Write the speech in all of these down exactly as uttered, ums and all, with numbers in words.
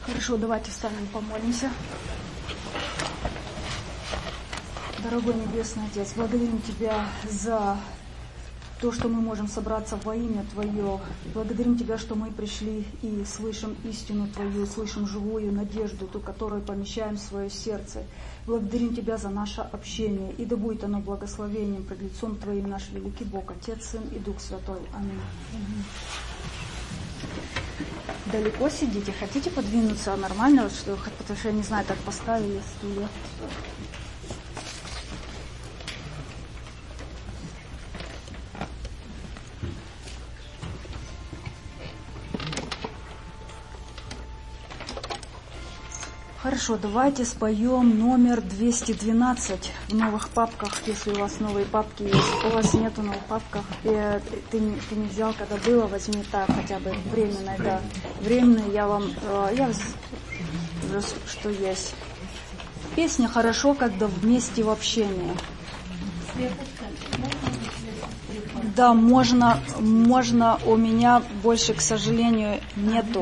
Хорошо, давайте встанем, помолимся. Дорогой Небесный Отец, благодарим Тебя за то, что мы можем собраться во имя Твое. Благодарим Тебя, что мы пришли и слышим истину Твою, слышим живую надежду, ту, которую помещаем в свое сердце. Благодарим Тебя за наше общение, и да будет оно благословением пред лицом Твоим, наш великий Бог, Отец, Сын и Дух Святой. Аминь. Далеко сидите? Хотите подвинуться нормально? Что, потому что я не знаю, так поставили стулья. Хорошо, давайте споем номер двести двенадцать в новых папках, если у вас новые папки есть. У вас нету новых папках, и ты, не, ты не взял, когда было, возьми так, хотя бы временно, да. Временно я вам, я что есть. Песня хорошо, когда вместе в общении. Да, можно, можно, у меня больше, к сожалению, нету.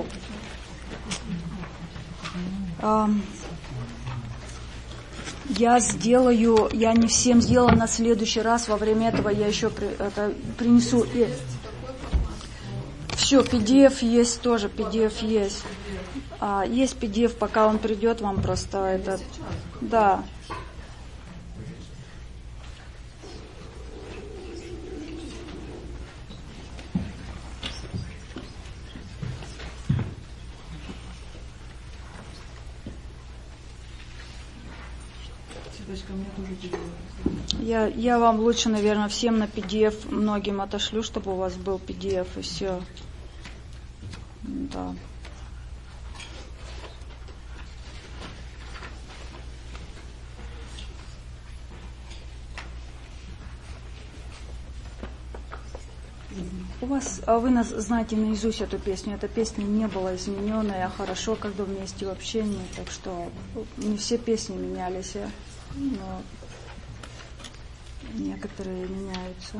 Я сделаю, я не всем сделала, на следующий раз, во время этого я еще при, это, принесу. И все, пи ди эф есть тоже, пи ди эф есть. А, есть пи ди эф, пока он придет, вам просто это, да. Я, я вам лучше, наверное, всем на пи ди эф многим отошлю, чтобы у вас был пи ди эф и все. Да. У вас, а вы нас знаете наизусть эту песню. Эта песня не была измененная, хорошо, когда вместе в общении, так что не все песни менялись, но некоторые меняются.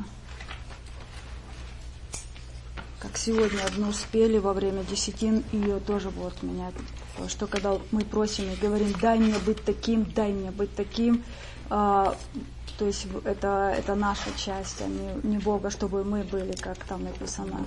Как сегодня одну спели во время десятин, ее тоже будут менять. Потому что когда мы просим и говорим, дай мне быть таким, дай мне быть таким, а, то есть это, это наша часть, а не, не Бога, чтобы мы были, как там написано.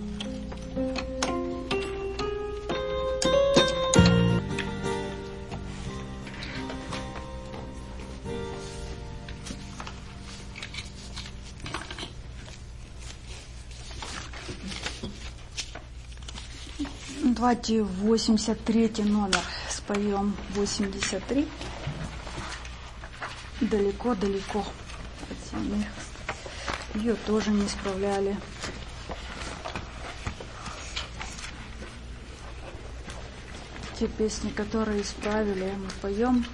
Давайте восемьдесят третий номер споем. восемьдесят три. Далеко-далеко от самих. Ее тоже не исправляли. Те песни, которые исправили, мы поем.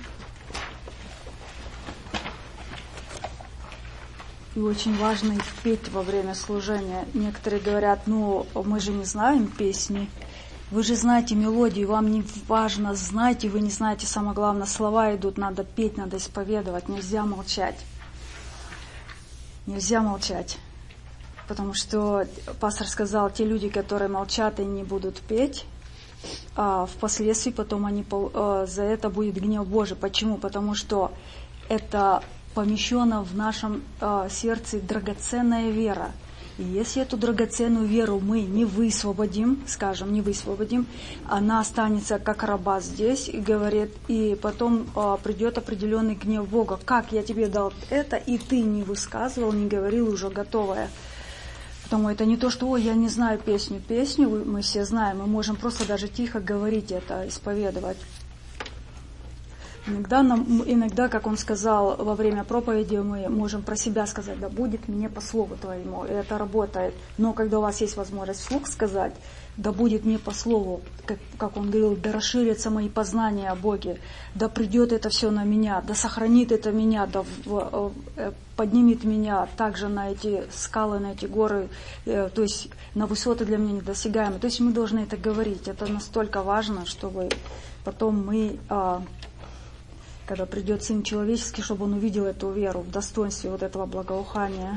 И очень важно их петь во время служения. Некоторые говорят, ну, мы же не знаем песни. Вы же знаете мелодию, вам не важно, знаете, вы не знаете, самое главное, слова идут, надо петь, надо исповедовать, нельзя молчать. Нельзя молчать. Потому что пастор сказал, те люди, которые молчат и не будут петь, а впоследствии потом они, за это будет гнев Божий. Почему? Потому что это помещена в нашем сердце драгоценная вера. И если эту драгоценную веру мы не высвободим, скажем, не высвободим, она останется как раба здесь и говорит, и потом а, придет определенный гнев Бога. Как я тебе дал это, и ты не высказывал, не говорил уже готовое. Потому это не то, что, ой, я не знаю песню. Песню мы все знаем, мы можем просто даже тихо говорить это, исповедовать. Иногда, нам, иногда, как он сказал во время проповеди, мы можем про себя сказать, да будет мне по слову твоему, и это работает. Но когда у вас есть возможность вслух сказать, да будет мне по слову, как, как он говорил, да расширятся мои познания о Боге, да придет это все на меня, да сохранит это меня, да в, в, поднимет меня также на эти скалы, на эти горы, э, то есть на высоты для меня недосягаемые. То есть мы должны это говорить, это настолько важно, чтобы потом мы... Э, когда придет Сын Человеческий, чтобы он увидел эту веру в достоинстве вот этого благоухания.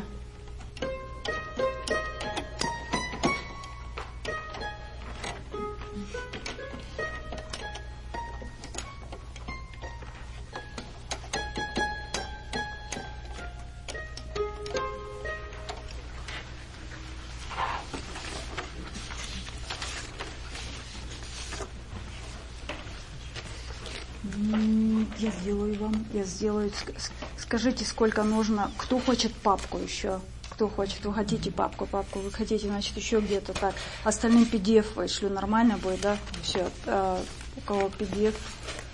Я сделаю вам, я сделаю. Скажите, сколько нужно. Кто хочет папку еще? Кто хочет? Вы хотите папку, папку, вы хотите, значит, еще где-то так. Остальным пи ди эф вышлю, нормально будет, да? Все, а, у кого пи ди эф.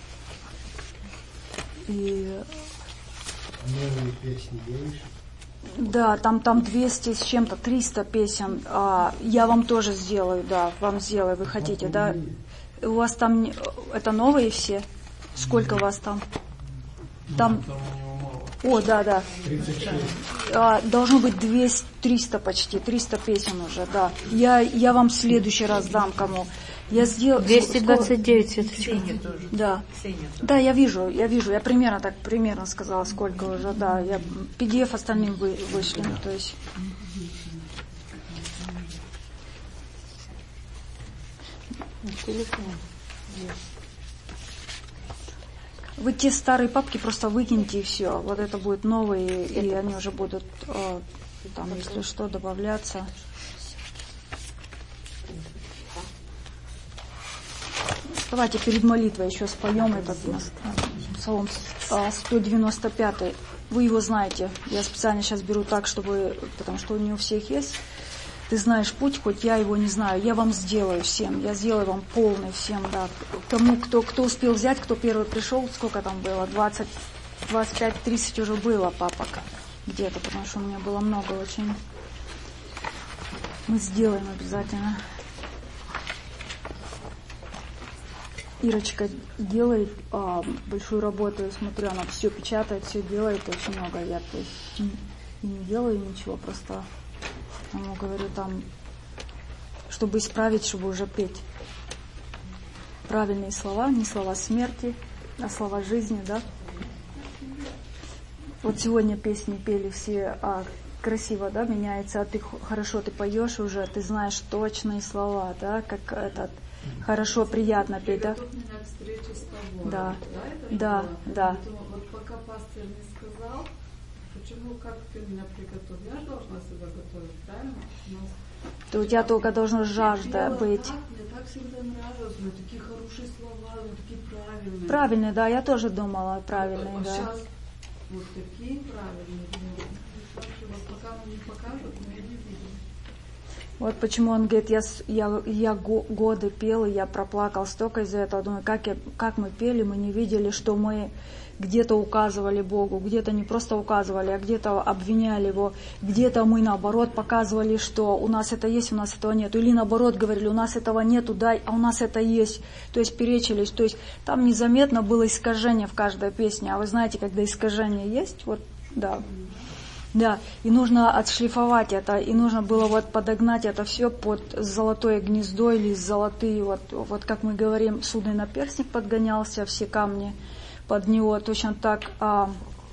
И... Новые песни делаешь? Да, там, там двести с чем-то, триста песен. А, я вам тоже сделаю, да, вам сделаю, вы хотите, а да? У вас там, это новые все? Сколько у вас там? Там... О, да, да. А, должно быть двести, триста почти, триста песен уже, да. Я, я вам в следующий раз дам кому. Я сделал... двести двадцать девять светочек. Да. Да, я вижу, я вижу. Я примерно так, примерно сказала, сколько уже, да. Я пи ди эф остальным вы, вышли, то есть... Телефон. Вы те старые папки просто выкиньте и все. Вот это будет новые, и они уже будут, э, там, если что, добавляться. Давайте перед молитвой еще споем этот псалом сто девяносто пятый. Вы его знаете. Я специально сейчас беру так, чтобы, потому что не у всех есть. Ты знаешь путь, хоть я его не знаю. Я вам сделаю всем. Я сделаю вам полный всем, да. Тому, кто, кто успел взять, кто первый пришел, сколько там было? двадцать, двадцать пять, тридцать уже было папок где-то, потому что у меня было много очень. Мы сделаем обязательно. Ирочка делает а, большую работу, я смотрю, она все печатает, все делает, очень много. Я то есть, не, не делаю ничего, просто... Ему говорю там, чтобы исправить, чтобы уже петь правильные слова, не слова смерти, а слова жизни, да. Вот сегодня песни пели все а, красиво, да, меняется, а ты хорошо, ты поешь уже, ты знаешь точные слова, да, как этот, хорошо, приятно петь, да. Да, да, да. Вот пока пастор не сказал, почему, как ты меня приготовил? Я же должна себя готовить, правильно? Нас... То у тебя только должна жажда быть. Так, мне так всегда нравилось, у меня такие хорошие слова, у меня такие правильные. Правильные, да, я тоже думала правильные, а да. Сейчас вот такие правильные. Вот пока он не покажет, мы не видим. Вот почему он говорит, я, я, я годы пел, и я проплакал столько из-за этого. Думаю, как, я, как мы пели, мы не видели, что мы где-то указывали Богу, где-то не просто указывали, а где-то обвиняли Его, где-то мы наоборот показывали, что у нас это есть, у нас этого нет. Или наоборот говорили, у нас этого нету, дай, а у нас это есть. То есть перечились. То есть там незаметно было искажение в каждой песне. А вы знаете, когда искажение есть, вот, да. Да, и нужно отшлифовать это, и нужно было вот подогнать это все под золотое гнездо или золотые, вот, вот как мы говорим, судный наперстник подгонялся, все камни под него, точно так, а,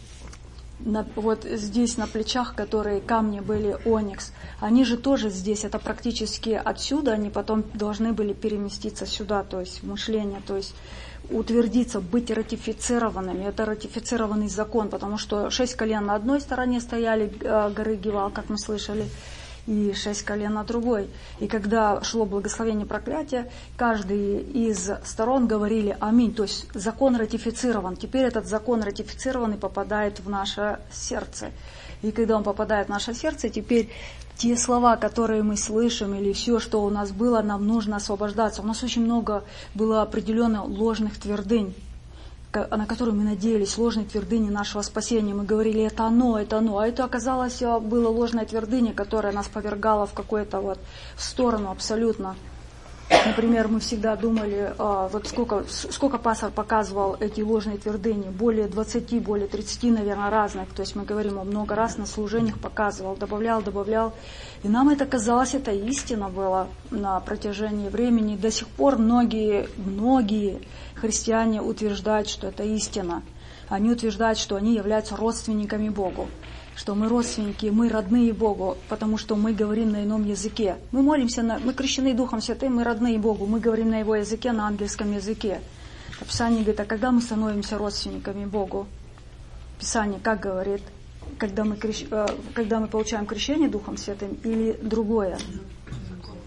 на, вот здесь на плечах, которые камни были оникс, они же тоже здесь, это практически отсюда, они потом должны были переместиться сюда, то есть мышление, то есть утвердиться, быть ратифицированными. Это ратифицированный закон, потому что шесть колен на одной стороне стояли э, горы Гивал, как мы слышали, и шесть колен на другой. И когда шло благословение проклятия, каждый из сторон говорили «Аминь». То есть закон ратифицирован. Теперь этот закон ратифицированный попадает в наше сердце. И когда он попадает в наше сердце, теперь те слова, которые мы слышим, или все, что у нас было, нам нужно освобождаться. У нас очень много было определенно ложных твердынь, на которые мы надеялись, ложные твердыни нашего спасения. Мы говорили, это оно, это оно. А это оказалось, было ложная твердыня, которая нас повергала в какую-то вот сторону абсолютно. Например, мы всегда думали, вот сколько, сколько пастор показывал эти ложные твердыни, более двадцати, более тридцати, наверное, разных. То есть мы говорим, он много раз на служениях показывал, добавлял, добавлял. И нам это казалось, это истина была на протяжении времени. До сих пор многие, многие христиане утверждают, что это истина. Они утверждают, что они являются родственниками Богу. Что мы родственники, мы родные Богу, потому что мы говорим на ином языке. Мы молимся, на, мы крещены Духом Святым, мы родные Богу, мы говорим на Его языке, на ангельском языке. А Писание говорит, а когда мы становимся родственниками Богу? Писание как говорит, когда мы, крещ... когда мы получаем крещение Духом Святым или другое?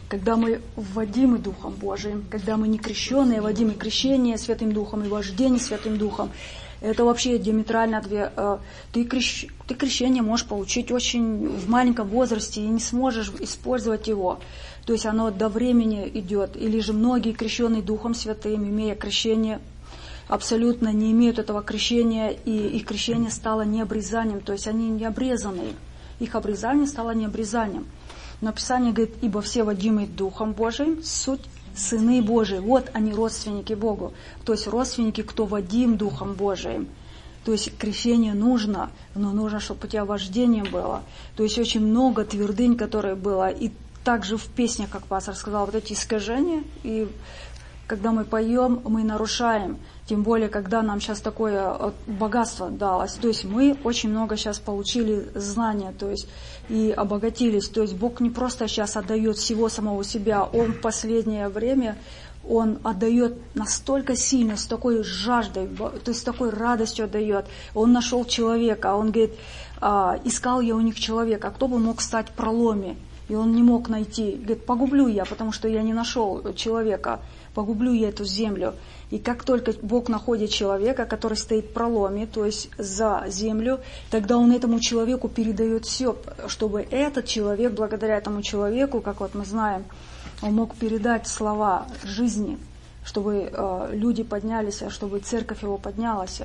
когда мы вводимы Духом Божиим, когда мы не крещенные, вводимы крещение Святым Духом и вождение Святым Духом. Это вообще диаметрально две. Ты, крещ... ты крещение можешь получить очень в маленьком возрасте и не сможешь использовать его. То есть оно до времени идет. Или же многие крещенные Духом Святым, имея крещение, абсолютно не имеют этого крещения, и их крещение стало необрезанием. То есть они не обрезанные. Их обрезание стало необрезанием. Но Писание говорит, ибо все водимые Духом Божиим, суть сыны Божии. Вот они, родственники Богу. То есть родственники, кто водим Духом Божиим. То есть крещение нужно, но нужно, чтобы у тебя вождение было. То есть очень много твердынь, которые было. И также в песнях, как пастор сказал, вот эти искажения. И когда мы поем, мы нарушаем. Тем более, когда нам сейчас такое богатство далось. То есть мы очень много сейчас получили знания, то есть и обогатились. То есть Бог не просто сейчас отдает всего самого себя. Он в последнее время, Он отдает настолько сильно, с такой жаждой, то есть с такой радостью отдает. Он нашел человека, Он говорит, искал я у них человека, кто бы мог стать проломе. И он не мог найти. Говорит, погублю я, потому что я не нашел человека. Погублю я эту землю. И как только Бог находит человека, который стоит в проломе, то есть за землю, тогда Он этому человеку передает все, чтобы этот человек, благодаря этому человеку, как вот мы знаем, он мог передать слова жизни, чтобы э, люди поднялись, чтобы церковь его поднялась.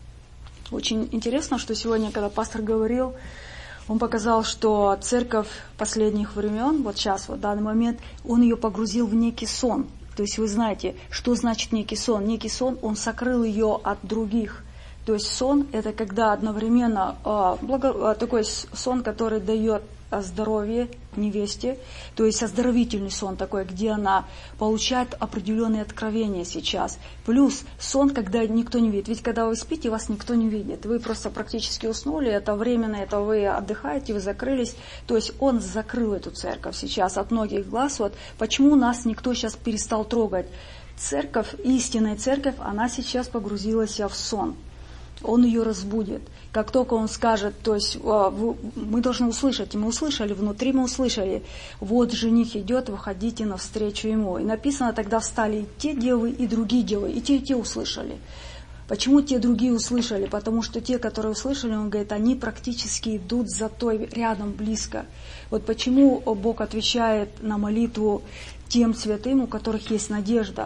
Очень интересно, что сегодня, когда пастор говорил, он показал, что церковь последних времен, вот сейчас, вот в данный момент, он ее погрузил в некий сон. То есть вы знаете, что значит некий сон. Некий сон, он сокрыл ее от других. То есть сон – это когда одновременно э, благо, такой сон, который дает здоровье невесте, то есть оздоровительный сон такой, где она получает определенные откровения сейчас. Плюс сон, когда никто не видит. Ведь когда вы спите, вас никто не видит. Вы просто практически уснули, это временно, это вы отдыхаете, вы закрылись. То есть он закрыл эту церковь сейчас от многих глаз. Вот почему нас никто сейчас перестал трогать. Церковь, истинная церковь, она сейчас погрузилась в сон. Он ее разбудит. Как только он скажет, то есть мы должны услышать, и мы услышали, внутри мы услышали, вот жених идет, выходите навстречу ему. И написано, тогда встали и те девы, и другие девы, и те, и те услышали. Почему те другие услышали? Потому что те, которые услышали, он говорит, они практически идут за той, рядом, близко. Вот почему Бог отвечает на молитву тем святым, у которых есть надежда.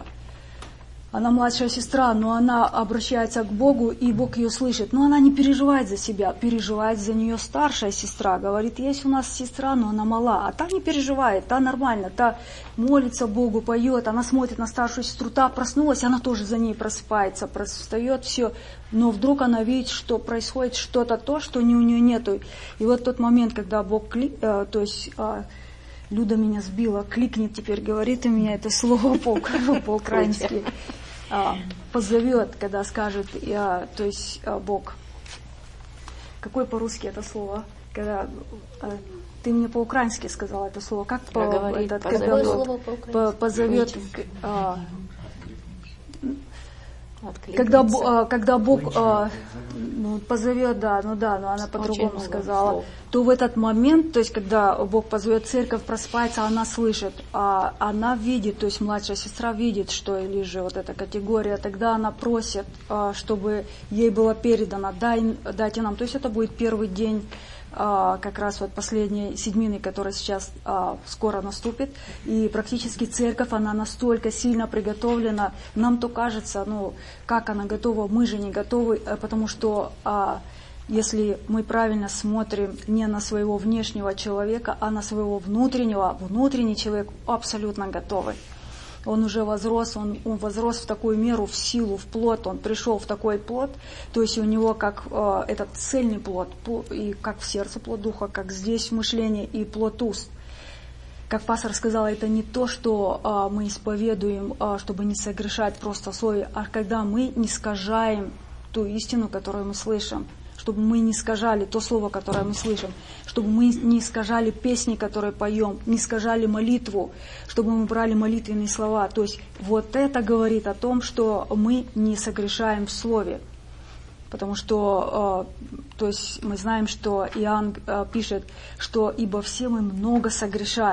Она младшая сестра, но она обращается к Богу, и Бог ее слышит. Но она не переживает за себя, переживает за нее старшая сестра. Говорит, есть у нас сестра, но она мала. А та не переживает, та нормально, та молится Богу, поет, она смотрит на старшую сестру, та проснулась, она тоже за ней просыпается, встает, все. Но вдруг она видит, что происходит что-то то, что не у нее нету. И вот тот момент, когда Бог, э, то есть... Э, Люда меня сбила, кликнет теперь, говорит у меня это слово по-украински. Позовет, когда скажет, я, то есть Бог. Какое по-русски это слово? Когда ты мне по-украински сказала это слово, как по, этот, когда слово по позовет, а, когда, когда Бог а, ну, позовет, да, ну да, но она по-другому сказала, слов. То в этот момент, то есть когда Бог позовет, церковь просыпается, она слышит, а она видит, то есть младшая сестра видит, что или же вот эта категория, тогда она просит, а, чтобы ей было передано, дай, дайте нам, то есть это будет первый день, а, как раз вот последней седьмины, которая сейчас а, скоро наступит, и практически церковь, она настолько сильно приготовлена, нам то кажется, ну, как она готова, мы же не готовы, потому что а, если мы правильно смотрим не на своего внешнего человека, а на своего внутреннего, внутренний человек абсолютно готовый. Он уже возрос, он, он возрос в такую меру, в силу, в плод, он пришел в такой плод, то есть у него как э, этот цельный плод, и как в сердце плод духа, как здесь в мышлении, и плод уст. Как пастор сказал, это не то, что э, мы исповедуем, э, чтобы не согрешать просто в слове, а когда мы не искажаем ту истину, которую мы слышим. Чтобы мы не искажали то слово, которое мы слышим, чтобы мы не искажали песни, которые поем, не искажали молитву, чтобы мы брали молитвенные слова. То есть вот это говорит о том, что мы не согрешаем в слове. Потому что э, то есть мы знаем, что Иоанн э, пишет, что «ибо все мы много согрешаем».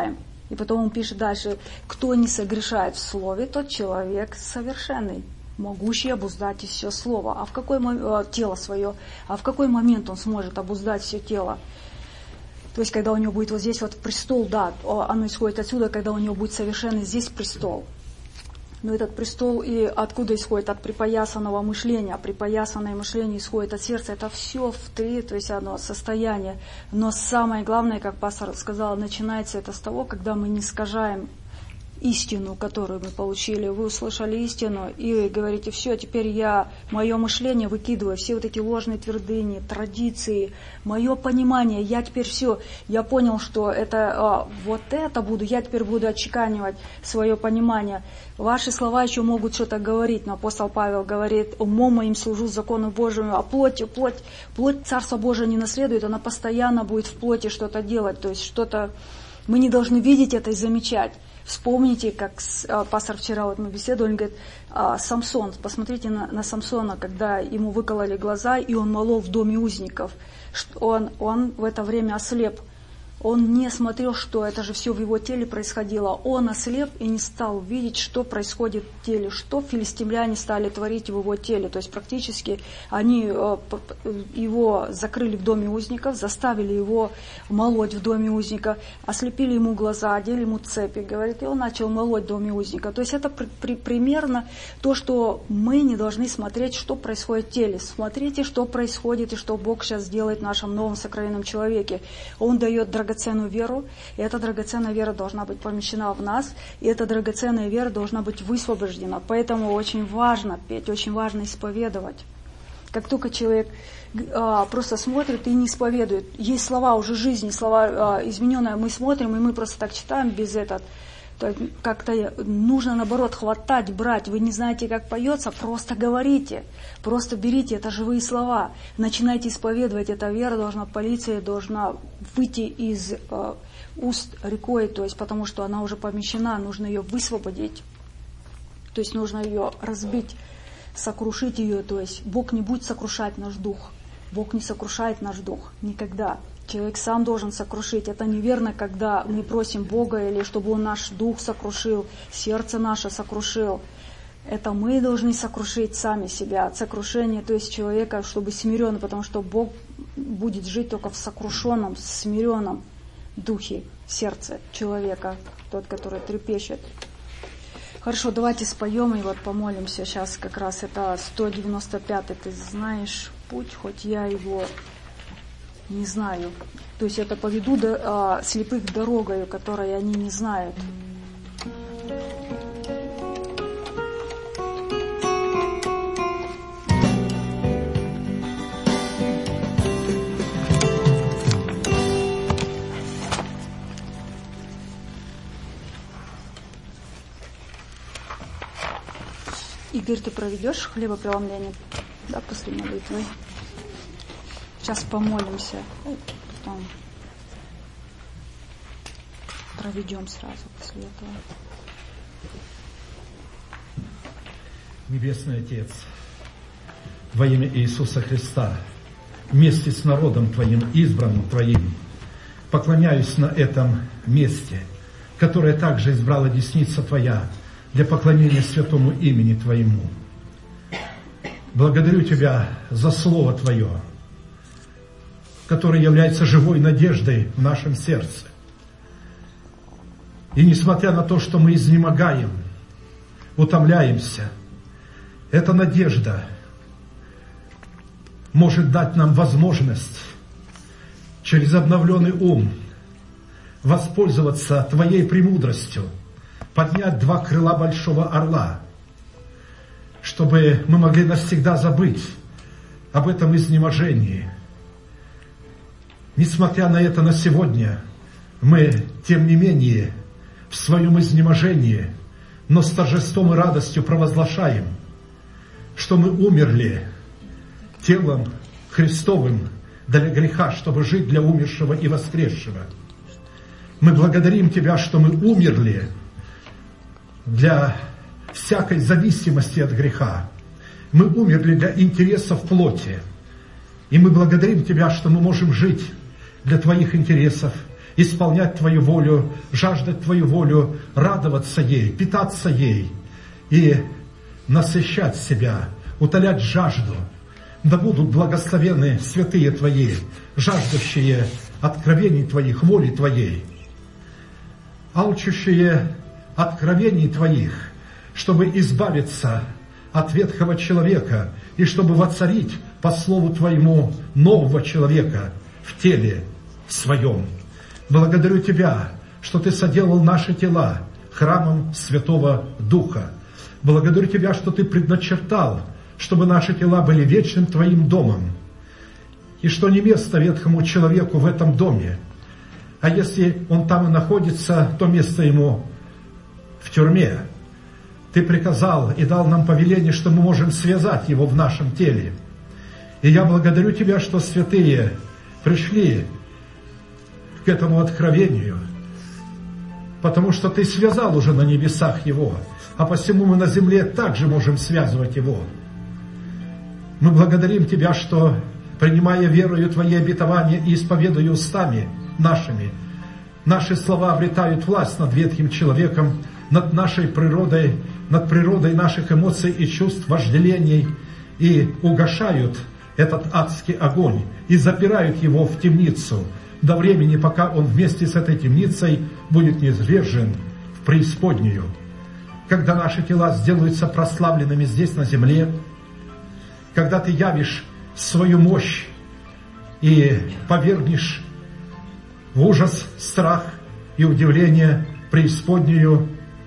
И потом он пишет дальше: кто не согрешает в слове, тот человек совершенный, могущий обуздать все слово. А в какой момент, тело свое, а в какой момент он сможет обуздать все тело? То есть, когда у него будет вот здесь вот престол, да, оно исходит отсюда, когда у него будет совершенный здесь престол. Но этот престол и откуда исходит? От припоясанного мышления. Припоясанное мышление исходит от сердца. Это все в три, то есть одно состояние. Но самое главное, как пастор сказал, начинается это с того, когда мы не искажаем истину, которую мы получили. Вы услышали истину и говорите: все, теперь я, мое мышление выкидываю, все вот эти ложные твердыни, традиции, мое понимание, я теперь все, я понял, что это а, вот это буду, я теперь буду отчеканивать свое понимание. Ваши слова еще могут что-то говорить, но апостол Павел говорит: умом моим служу закону Божьему, а плотью, плоть, плоть Царства Божия не наследует, она постоянно будет в плоти что-то делать, то есть что-то, мы не должны видеть это и замечать. Вспомните, как а, пастор вчера, вот мы беседовали, он говорит: а, Самсон, посмотрите на, на Самсона, когда ему выкололи глаза, и он молол в доме узников. Он, он в это время ослеп. Он не смотрел, что это же все в его теле происходило. Он ослеп и не стал видеть, что происходит в теле, что филистимляне стали творить в его теле. То есть практически они его закрыли в доме узников, заставили его молоть в доме узника, ослепили ему глаза, одели ему цепи, говорит, и он начал молоть в доме узника. То есть это при, при, примерно то, что мы не должны смотреть, что происходит в теле. Смотрите, что происходит и что Бог сейчас делает в нашем новом сокровенном человеке. Он дает драгоценную драгоценную веру, и эта драгоценная вера должна быть помещена в нас, и эта драгоценная вера должна быть высвобождена. Поэтому очень важно петь, очень важно исповедовать. Как только человек а, просто смотрит и не исповедует, есть слова уже жизни, слова а, измененные, мы смотрим, и мы просто так читаем без этого. То как-то нужно, наоборот, хватать, брать. Вы не знаете, как поется, просто говорите. Просто берите, это живые слова. Начинайте исповедовать. Эта вера должна политься, должна выйти из э, уст рекой, то есть, потому что она уже помещена, нужно ее высвободить. То есть нужно ее разбить, сокрушить ее. То есть Бог не будет сокрушать наш дух. Бог не сокрушает наш дух никогда. Человек сам должен сокрушить. Это неверно, когда мы просим Бога, или чтобы Он наш дух сокрушил, сердце наше сокрушил. Это мы должны сокрушить сами себя. От сокрушения, то есть человека, чтобы смиренно, потому что Бог будет жить только в сокрушенном, смиренном духе, сердце человека, тот, который трепещет. Хорошо, давайте споем и вот помолимся. Сейчас как раз это сто девяносто пятый, ты знаешь путь, хоть я его не знаю. То есть это поведу до, а, слепых дорогою, которой они не знают. Игорь, ты проведешь хлебопреломление? Да, после молитвы. Сейчас помолимся, потом проведем сразу после этого. Небесный Отец, во имя Иисуса Христа, вместе с народом Твоим, избранным Твоим, поклоняюсь на этом месте, которое также избрала десница Твоя для поклонения святому имени Твоему. Благодарю Тебя за Слово Твое, который является живой надеждой в нашем сердце. И несмотря на то, что мы изнемогаем, утомляемся, эта надежда может дать нам возможность через обновленный ум воспользоваться Твоей премудростью, поднять два крыла большого орла, чтобы мы могли навсегда забыть об этом изнеможении. Несмотря на это, на сегодня мы, тем не менее, в своем изнеможении, но с торжеством и радостью провозглашаем, что мы умерли телом Христовым для греха, чтобы жить для умершего и воскресшего. Мы благодарим Тебя, что мы умерли для всякой зависимости от греха. Мы умерли для интересов плоти. И мы благодарим Тебя, что мы можем жить для Твоих интересов, исполнять Твою волю, жаждать Твою волю, радоваться ей, питаться ей и насыщать себя, утолять жажду. Да будут благословены святые Твои, жаждущие откровений Твоих, воли Твоей, алчущие откровений Твоих, чтобы избавиться от ветхого человека и чтобы воцарить по слову Твоему нового человека в теле своем. Благодарю Тебя, что Ты соделал наши тела храмом Святого Духа. Благодарю Тебя, что Ты предначертал, чтобы наши тела были вечным Твоим домом, и что не место ветхому человеку в этом доме, а если он там и находится, то место ему в тюрьме. Ты приказал и дал нам повеление, что мы можем связать его в нашем теле. И я благодарю Тебя, что святые пришли к этому откровению, потому что Ты связал уже на небесах его, а посему мы на земле также можем связывать его. Мы благодарим Тебя, что, принимая верою Твои обетования и исповедуя устами нашими, наши слова обретают власть над ветхим человеком, над нашей природой, над природой наших эмоций и чувств, вожделений, и угашают этот адский огонь, и запирают его в темницу до времени, пока он вместе с этой темницей будет низвержен в преисподнюю. Когда наши тела сделаются прославленными здесь на земле, когда Ты явишь свою мощь и повергнешь в ужас, страх и удивление преисподнюю,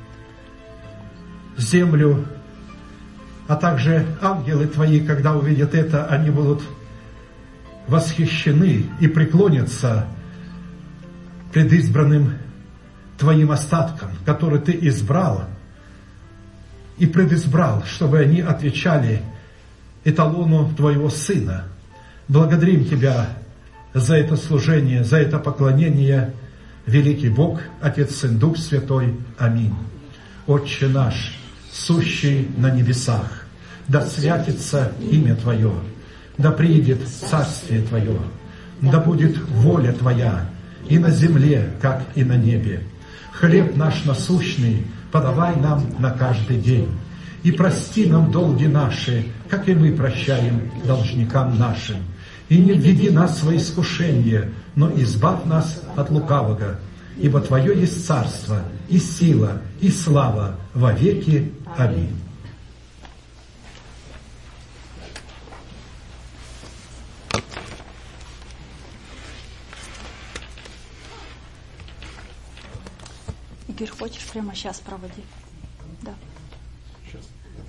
землю, а также ангелы Твои, когда увидят это, они будут восхищены и преклонятся пред избранным Твоим остатком, который Ты избрал и предизбрал, чтобы они отвечали эталону Твоего Сына. Благодарим Тебя за это служение, за это поклонение, великий Бог, Отец, Сын, Дух Святой. Аминь. Отче наш, сущий на небесах, да святится имя Твое, да приидет царствие Твое, да будет воля Твоя и на земле, как и на небе. Хлеб наш насущный подавай нам на каждый день, и прости нам долги наши, как и мы прощаем должникам нашим. И не введи нас во искушение, но избавь нас от лукавого. Ибо Твое есть царство, и сила, и слава во веки. Аминь. Игорь, хочешь прямо сейчас проводи? Да. Сейчас.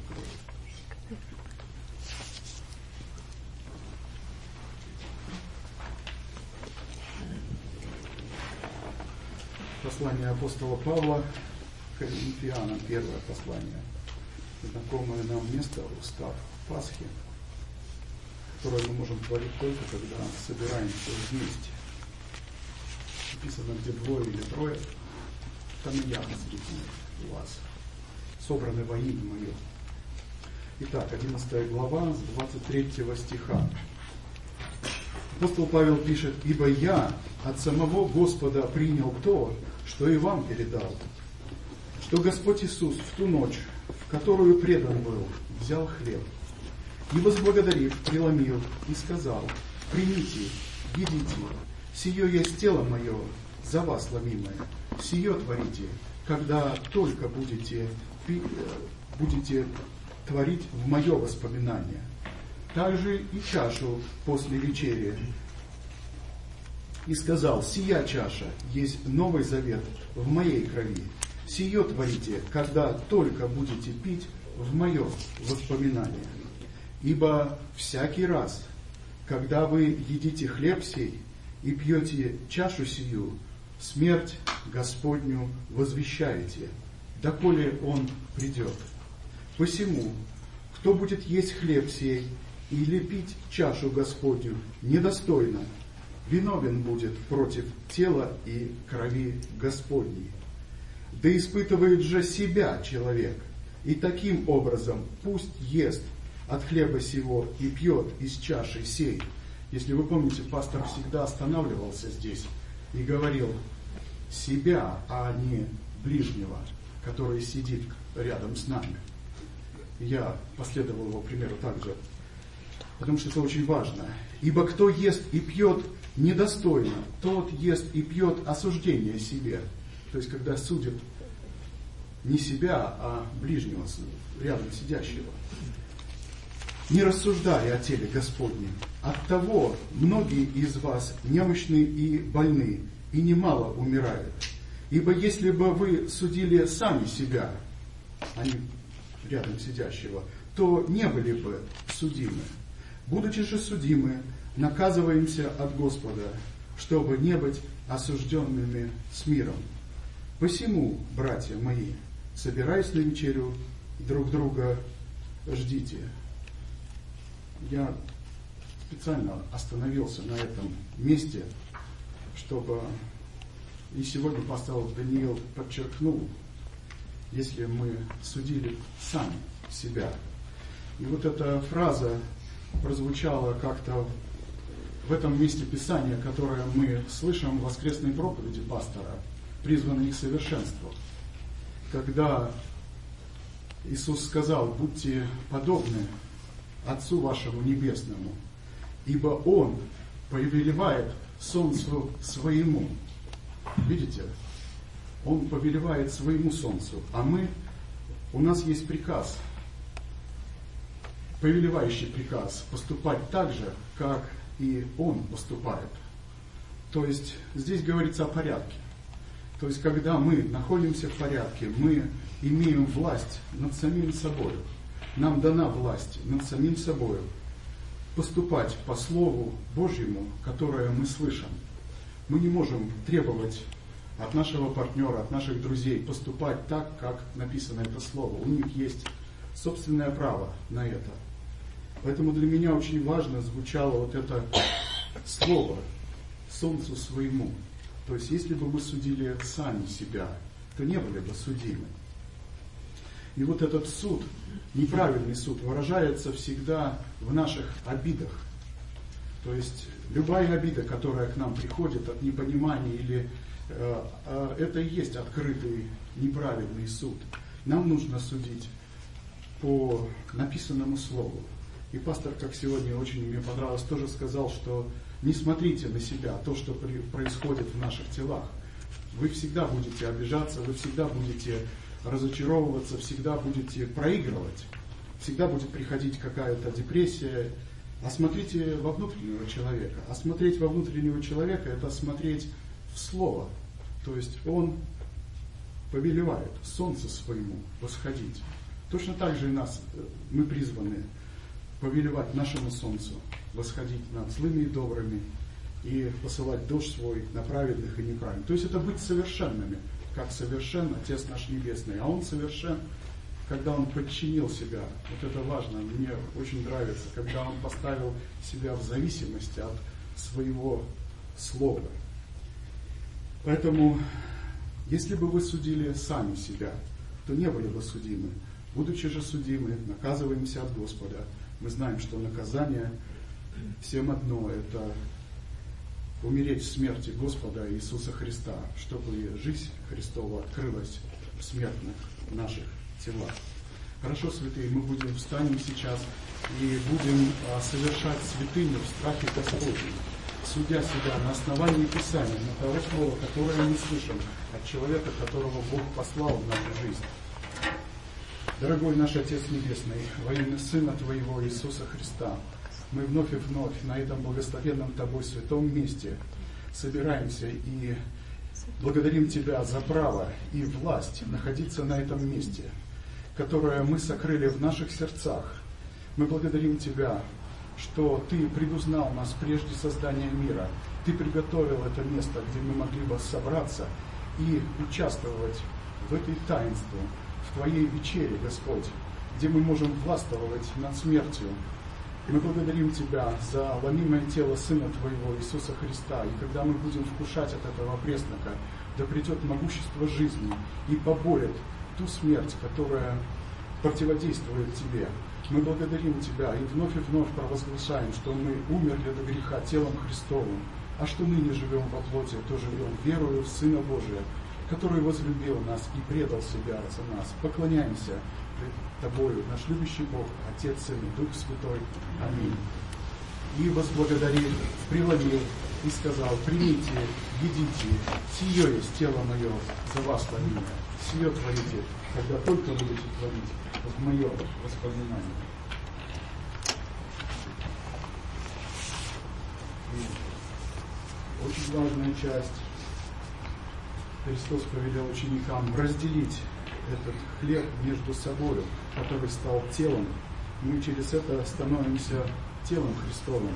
Послание апостола Павла к Коринфянам, первое послание. Знакомое нам место, устав Пасхи, которое мы можем творить только, когда собираемся вместе. Написано, где двое или трое, там и я среди вас, собраны во имя Мое. Итак, одиннадцатая глава, с двадцать третьего стиха. Апостол Павел пишет: «Ибо я от самого Господа принял то, что и вам передал, что Господь Иисус в ту ночь, в которую предан был, взял хлеб, и, возблагодарив, преломил и сказал: примите, едите, сие есть тело мое, за вас ломимое, сие творите, когда только будете, будете творить в мое воспоминание. Также и чашу после вечери. И сказал: сия чаша есть новый завет в моей крови. Сие творите, когда только будете пить в мое воспоминание. Ибо всякий раз, когда вы едите хлеб сей и пьете чашу сию, смерть Господню возвещаете, доколе Он придет. Посему, кто будет есть хлеб сей или пить чашу Господню недостойно, виновен будет против тела и крови Господней. Да испытывает же себя человек, и таким образом пусть ест от хлеба сего и пьет из чаши сей». Если вы помните, пастор всегда останавливался здесь и говорил себя, а не ближнего, который сидит рядом с нами. Я последовал его примеру также, потому что это очень важно. Ибо кто ест и пьет недостойно, тот ест и пьет осуждение себе. То есть, когда судят не себя, а ближнего, рядом сидящего. Не рассуждая о теле Господнем. Оттого многие из вас немощны и больны, и немало умирают. Ибо если бы вы судили сами себя, а не рядом сидящего, то не были бы судимы. Будучи же судимы, наказываемся от Господа, чтобы не быть осужденными с миром. Посему, братья мои, собираясь на вечерю, друг друга ждите. Я специально остановился на этом месте, чтобы и сегодня пастор Даниил подчеркнул, если мы судили сами себя. И вот эта фраза прозвучала как-то в этом месте Писания, которое мы слышим в воскресной проповеди пастора, призванной к совершенству. Когда Иисус сказал: будьте подобны Отцу вашему Небесному, ибо Он повелевает солнцу своему. Видите? Он повелевает своему солнцу, а мы, у нас есть приказ, повелевающий приказ, поступать так же, как и Он поступает. То есть здесь говорится о порядке. То есть когда мы находимся в порядке, мы имеем власть над самим собой. Нам дана власть над самим собой поступать по Слову Божьему, которое мы слышим. Мы не можем требовать от нашего партнера, от наших друзей поступать так, как написано это Слово. У них есть собственное право на это. Поэтому для меня очень важно звучало вот это слово «солнцу своему». То есть, если бы мы судили сами себя, то не были бы судимы. И вот этот суд, неправильный суд, выражается всегда в наших обидах. То есть, любая обида, которая к нам приходит от непонимания, или э, э, это и есть открытый неправильный суд. Нам нужно судить по написанному слову. И пастор, как сегодня очень мне понравилось, тоже сказал, что не смотрите на себя, то, что происходит в наших телах. Вы всегда будете обижаться, вы всегда будете разочаровываться, всегда будете проигрывать. Всегда будет приходить какая-то депрессия. А смотрите во внутреннего человека. А смотреть во внутреннего человека — это смотреть в Слово. То есть Он повелевает солнцу своему восходить. Точно так же и нас, мы призваны повелевать нашему солнцу восходить над злыми и добрыми и посылать дождь свой на праведных и неправедных. То есть это быть совершенными, как совершен Отец наш Небесный. А Он совершен, когда Он подчинил себя. Вот это важно, мне очень нравится, когда Он поставил себя в зависимости от своего слова. Поэтому, если бы вы судили сами себя, то не были бы судимы. Будучи же судимы, наказываемся от Господа. Мы знаем, что наказание всем одно — это умереть в смерти Господа Иисуса Христа, чтобы жизнь Христова открылась в смертных наших телах. Хорошо, святые, мы будем встанем сейчас и будем а, совершать святыню в страхе Господнем, судя себя на основании Писания, на того слова, которое мы слышим от человека, которого Бог послал в нашу жизнь. Дорогой наш Отец Небесный, во имя Сына Твоего Иисуса Христа, мы вновь и вновь на этом благословенном Тобой святом месте собираемся и благодарим Тебя за право и власть находиться на этом месте, которое мы сокрыли в наших сердцах. Мы благодарим Тебя, что Ты предузнал нас прежде создания мира. Ты приготовил это место, где мы могли бы собраться и участвовать в этой таинстве, в Твоей вечере, Господь, где мы можем властвовать над смертью. И мы благодарим Тебя за ломимое тело Сына Твоего Иисуса Христа. И когда мы будем вкушать от этого преснока, да придет могущество жизни и поборет ту смерть, которая противодействует Тебе. Мы благодарим Тебя и вновь и вновь провозглашаем, что мы умерли до греха телом Христовым, А что ныне живем во плоти, то живем верою в Сына Божия, который возлюбил нас и предал себя за нас. Поклоняемся пред Тобою, наш любящий Бог, Отец, Сын и Дух Святой. Аминь. И возблагодарил, преломил и сказал: примите, едите, сие есть тело мое за вас творимое. Сие творите, когда только будете творить в мое воспоминание. И очень важная часть. Христос повелел ученикам разделить этот хлеб между собой, который стал телом. Мы через это становимся телом Христовым.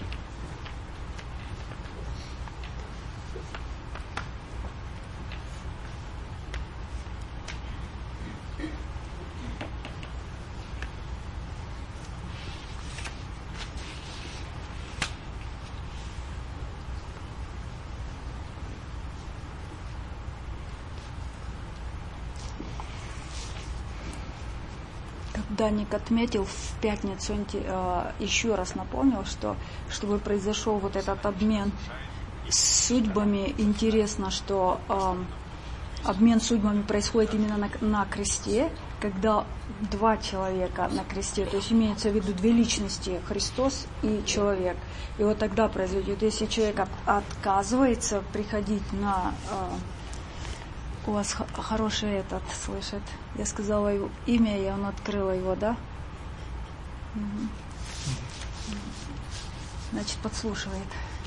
Даник отметил в пятницу, еще раз напомнил, что чтобы произошел вот этот обмен судьбами, интересно, что э, обмен судьбами происходит именно на, на кресте, когда два человека на кресте, то есть имеется в виду две личности, Христос и человек. И вот тогда произойдет, если человек от, отказывается приходить на... Э, у вас хороший этот слышит. Я сказала его имя, и он открыла его, да? Угу. Значит, подслушивает.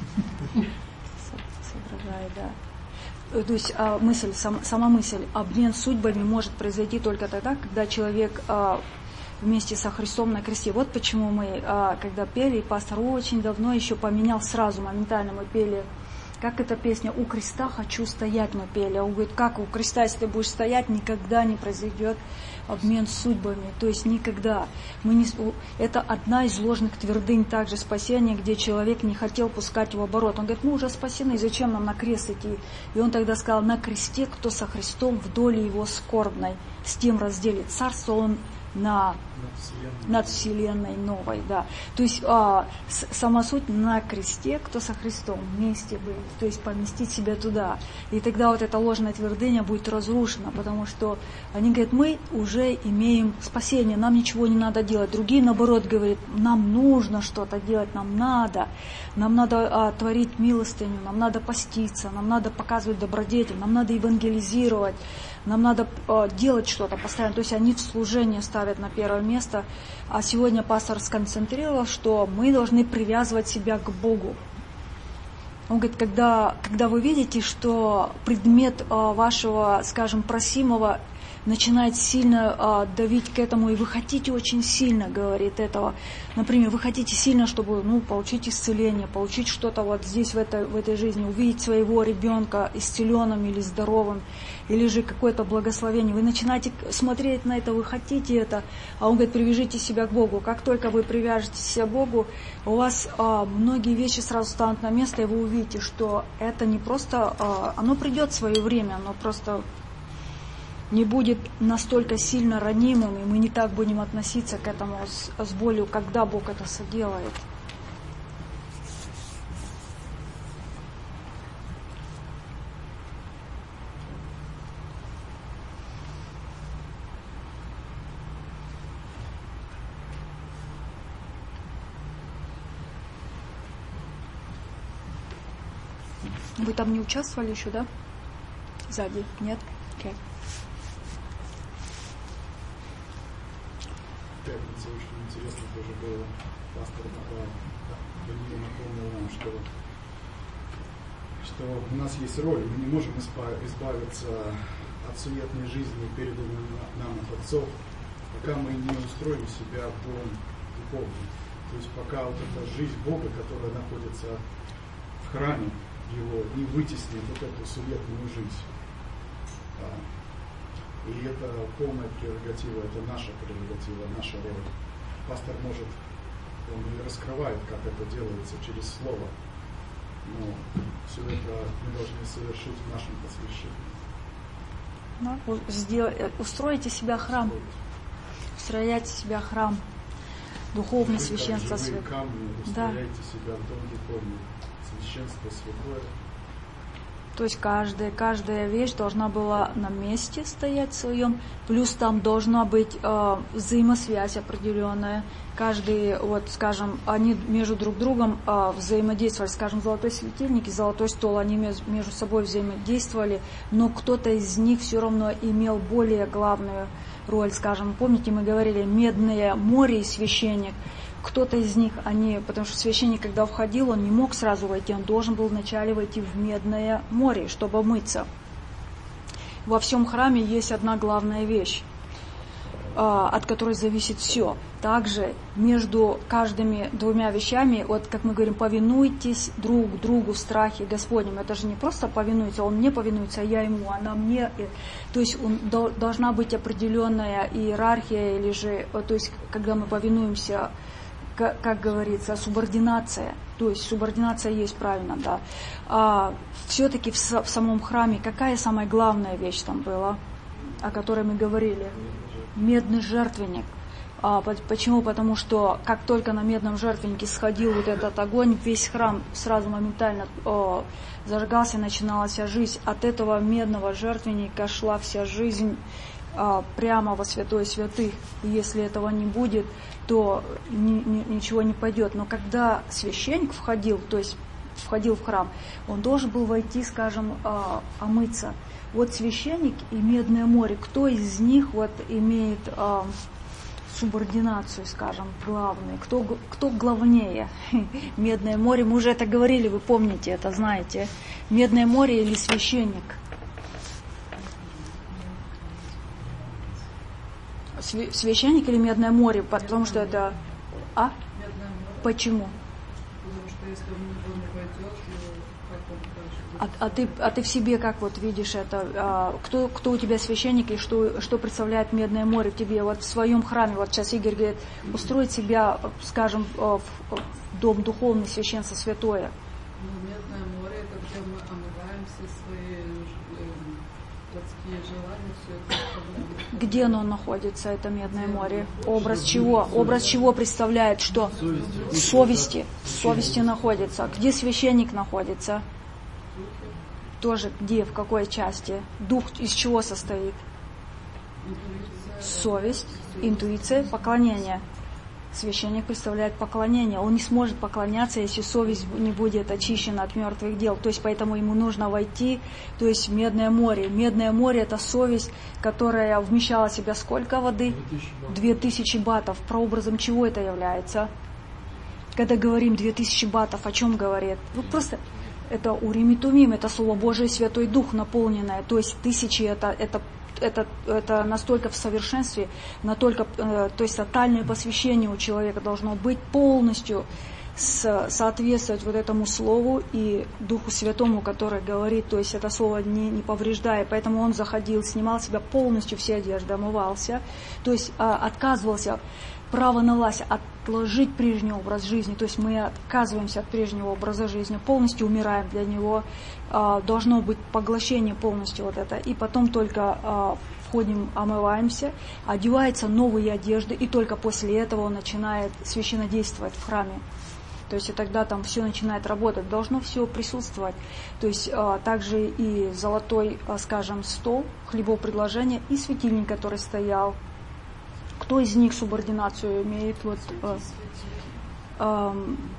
Соображает, да. То есть а, мысль, сам, сама мысль, обмен судьбами может произойти только тогда, когда человек а, вместе со Христом на кресте. Вот почему мы, а, когда пели, пастор очень давно еще поменял сразу, моментально мы пели. Как эта песня «У креста хочу стоять» мы пели. Он говорит, как у креста, если ты будешь стоять, никогда не произойдет обмен судьбами. То есть никогда. Мы не... Это одна из ложных твердынь также спасения, где человек не хотел пускать в оборот. Он говорит, мы уже спасены, зачем нам на крест идти? И он тогда сказал, на кресте, кто со Христом в доле его скорбной, с тем разделит царство он на... над вселенной новой, да. То есть а, с, сама суть на кресте, кто со Христом вместе быть, то есть поместить себя туда. И тогда вот эта ложная твердыня будет разрушена, потому что они говорят, мы уже имеем спасение, нам ничего не надо делать. Другие, наоборот, говорят, нам нужно что-то делать, нам надо, нам надо а, творить милостыню, нам надо поститься, нам надо показывать добродетель, нам надо евангелизировать, нам надо э, делать что-то постоянно. То есть они в служение ставят на первое место. А сегодня пастор сконцентрировал, что мы должны привязывать себя к Богу. Он говорит, когда, когда вы видите, что предмет э, вашего, скажем, просимого начинает сильно а, давить к этому, и вы хотите очень сильно, говорит, этого. Например, вы хотите сильно, чтобы ну, получить исцеление, получить что-то вот здесь, в этой, в этой жизни, увидеть своего ребенка исцеленным или здоровым, или же какое-то благословение. Вы начинаете смотреть на это, вы хотите это, а он говорит, привяжите себя к Богу. Как только вы привяжете себя к Богу, у вас а, многие вещи сразу станут на место, и вы увидите, что это не просто, а, оно придет в свое время, оно просто... не будет настолько сильно ранимым, и мы не так будем относиться к этому с, с болью, когда Бог это соделает. Вы там не участвовали еще, да? Сзади? Нет? Окей. Okay. Пятница очень интересно тоже было. Пастор напомнил нам, что, что у нас есть роль, мы не можем избавиться от суетной жизни, переданной нам от отцов, пока мы не устроим себя в дом духовный. То есть пока вот эта жизнь Бога, которая находится в храме Его, не вытеснит вот эту суетную жизнь. И это полная прерогатива, это наша прерогатива, наша роль. Пастор может, он и раскрывает, как это делается через слово, но все это мы должны совершить в нашем посвящении. Ну, сделать, устройте себя храм, устрояйте себя храм. духовное Вы, священство как живые святое. камни, Да. удостоверяете себя в том духовном священство святое. То есть каждая, каждая вещь должна была на месте стоять в своем, плюс там должна быть э, взаимосвязь определенная. Каждый, вот, скажем, они между друг другом э, взаимодействовали, скажем, золотой светильник и золотой стол, они между, между собой взаимодействовали, но кто-то из них все равно имел более главную роль, скажем, помните, мы говорили, медное море и священник. Кто-то из них, они, потому что священник, когда входил, он не мог сразу войти, он должен был вначале войти в медное море, чтобы мыться. Во всем храме есть одна главная вещь, от которой зависит все. Также между каждыми двумя вещами, вот как мы говорим, повинуйтесь друг другу в страхе Господнем. Это же не просто повинуется, он мне повинуется, а я ему, она мне. То есть он, должна быть определенная иерархия, или же, то есть когда мы повинуемся, как, как говорится, субординация. То есть субординация есть правильно, да. А все-таки в, в самом храме какая самая главная вещь там была, о которой мы говорили? Медный жертвенник. А, почему? Потому что как только на медном жертвеннике сходил вот этот огонь, весь храм сразу моментально о, зажигался, начиналась вся жизнь. От этого медного жертвенника шла вся жизнь а, прямо во святое святых. И если этого не будет, то ни, ни, ничего не пойдет. Но когда священник входил, то есть входил в храм, он должен был войти, скажем, а, омыться. Вот священник и медное море, кто из них вот имеет а, субординацию, скажем, главную, кто, кто главнее? Медное море, мы уже это говорили, вы помните это, знаете. Медное море или священник? Священник или медное море? Потому что это... А? Почему? Потому что если он не пойдет, как он А, а, ты, а ты в себе как вот видишь это? А, кто, кто у тебя священник и что, что представляет Медное море в тебе? Вот в своем храме, вот сейчас Игорь говорит, устроить себя, скажем, в, в дом духовный, священство святое. Ну, Медное море, это где мы омываем все свои э, плотские желания, все это. Где оно находится, это Медное море? Образ чего? Образ чего представляет? Что? В совести. В совести находится. Где священник находится? Тоже где, в какой части? Дух из чего состоит? Совесть, интуиция, поклонение. Священник представляет поклонение. Он не сможет поклоняться, если совесть не будет очищена от мертвых дел. То есть поэтому ему нужно войти, то есть в Медное море. Медное море — это совесть, которая вмещала в себя сколько воды? Две тысячи батов. Прообразом чего это является? Когда говорим две тысячи батов, о чем говорит? Ну просто... Это урим и тумим, это Слово Божие, Святой Дух наполненное. То есть тысячи это, это, это, это настолько в совершенстве, настолько, э, то есть тотальное посвящение у человека должно быть полностью с, соответствовать вот этому Слову и Духу Святому, который говорит, то есть это Слово не, не повреждая. Поэтому он заходил, снимал с себя полностью все одежды, омывался, то есть э, отказывался право на власть, отложить прежний образ жизни, то есть мы отказываемся от прежнего образа жизни, полностью умираем для него, должно быть поглощение полностью вот это, и потом только входим, омываемся, одеваются новые одежды, и только после этого он начинает священнодействовать в храме. То есть и тогда там все начинает работать, должно все присутствовать. То есть а, также и золотой, а, скажем, стол, хлебопредложение, и светильник, который стоял. Кто из них субординацию имеет? Вот, э, э,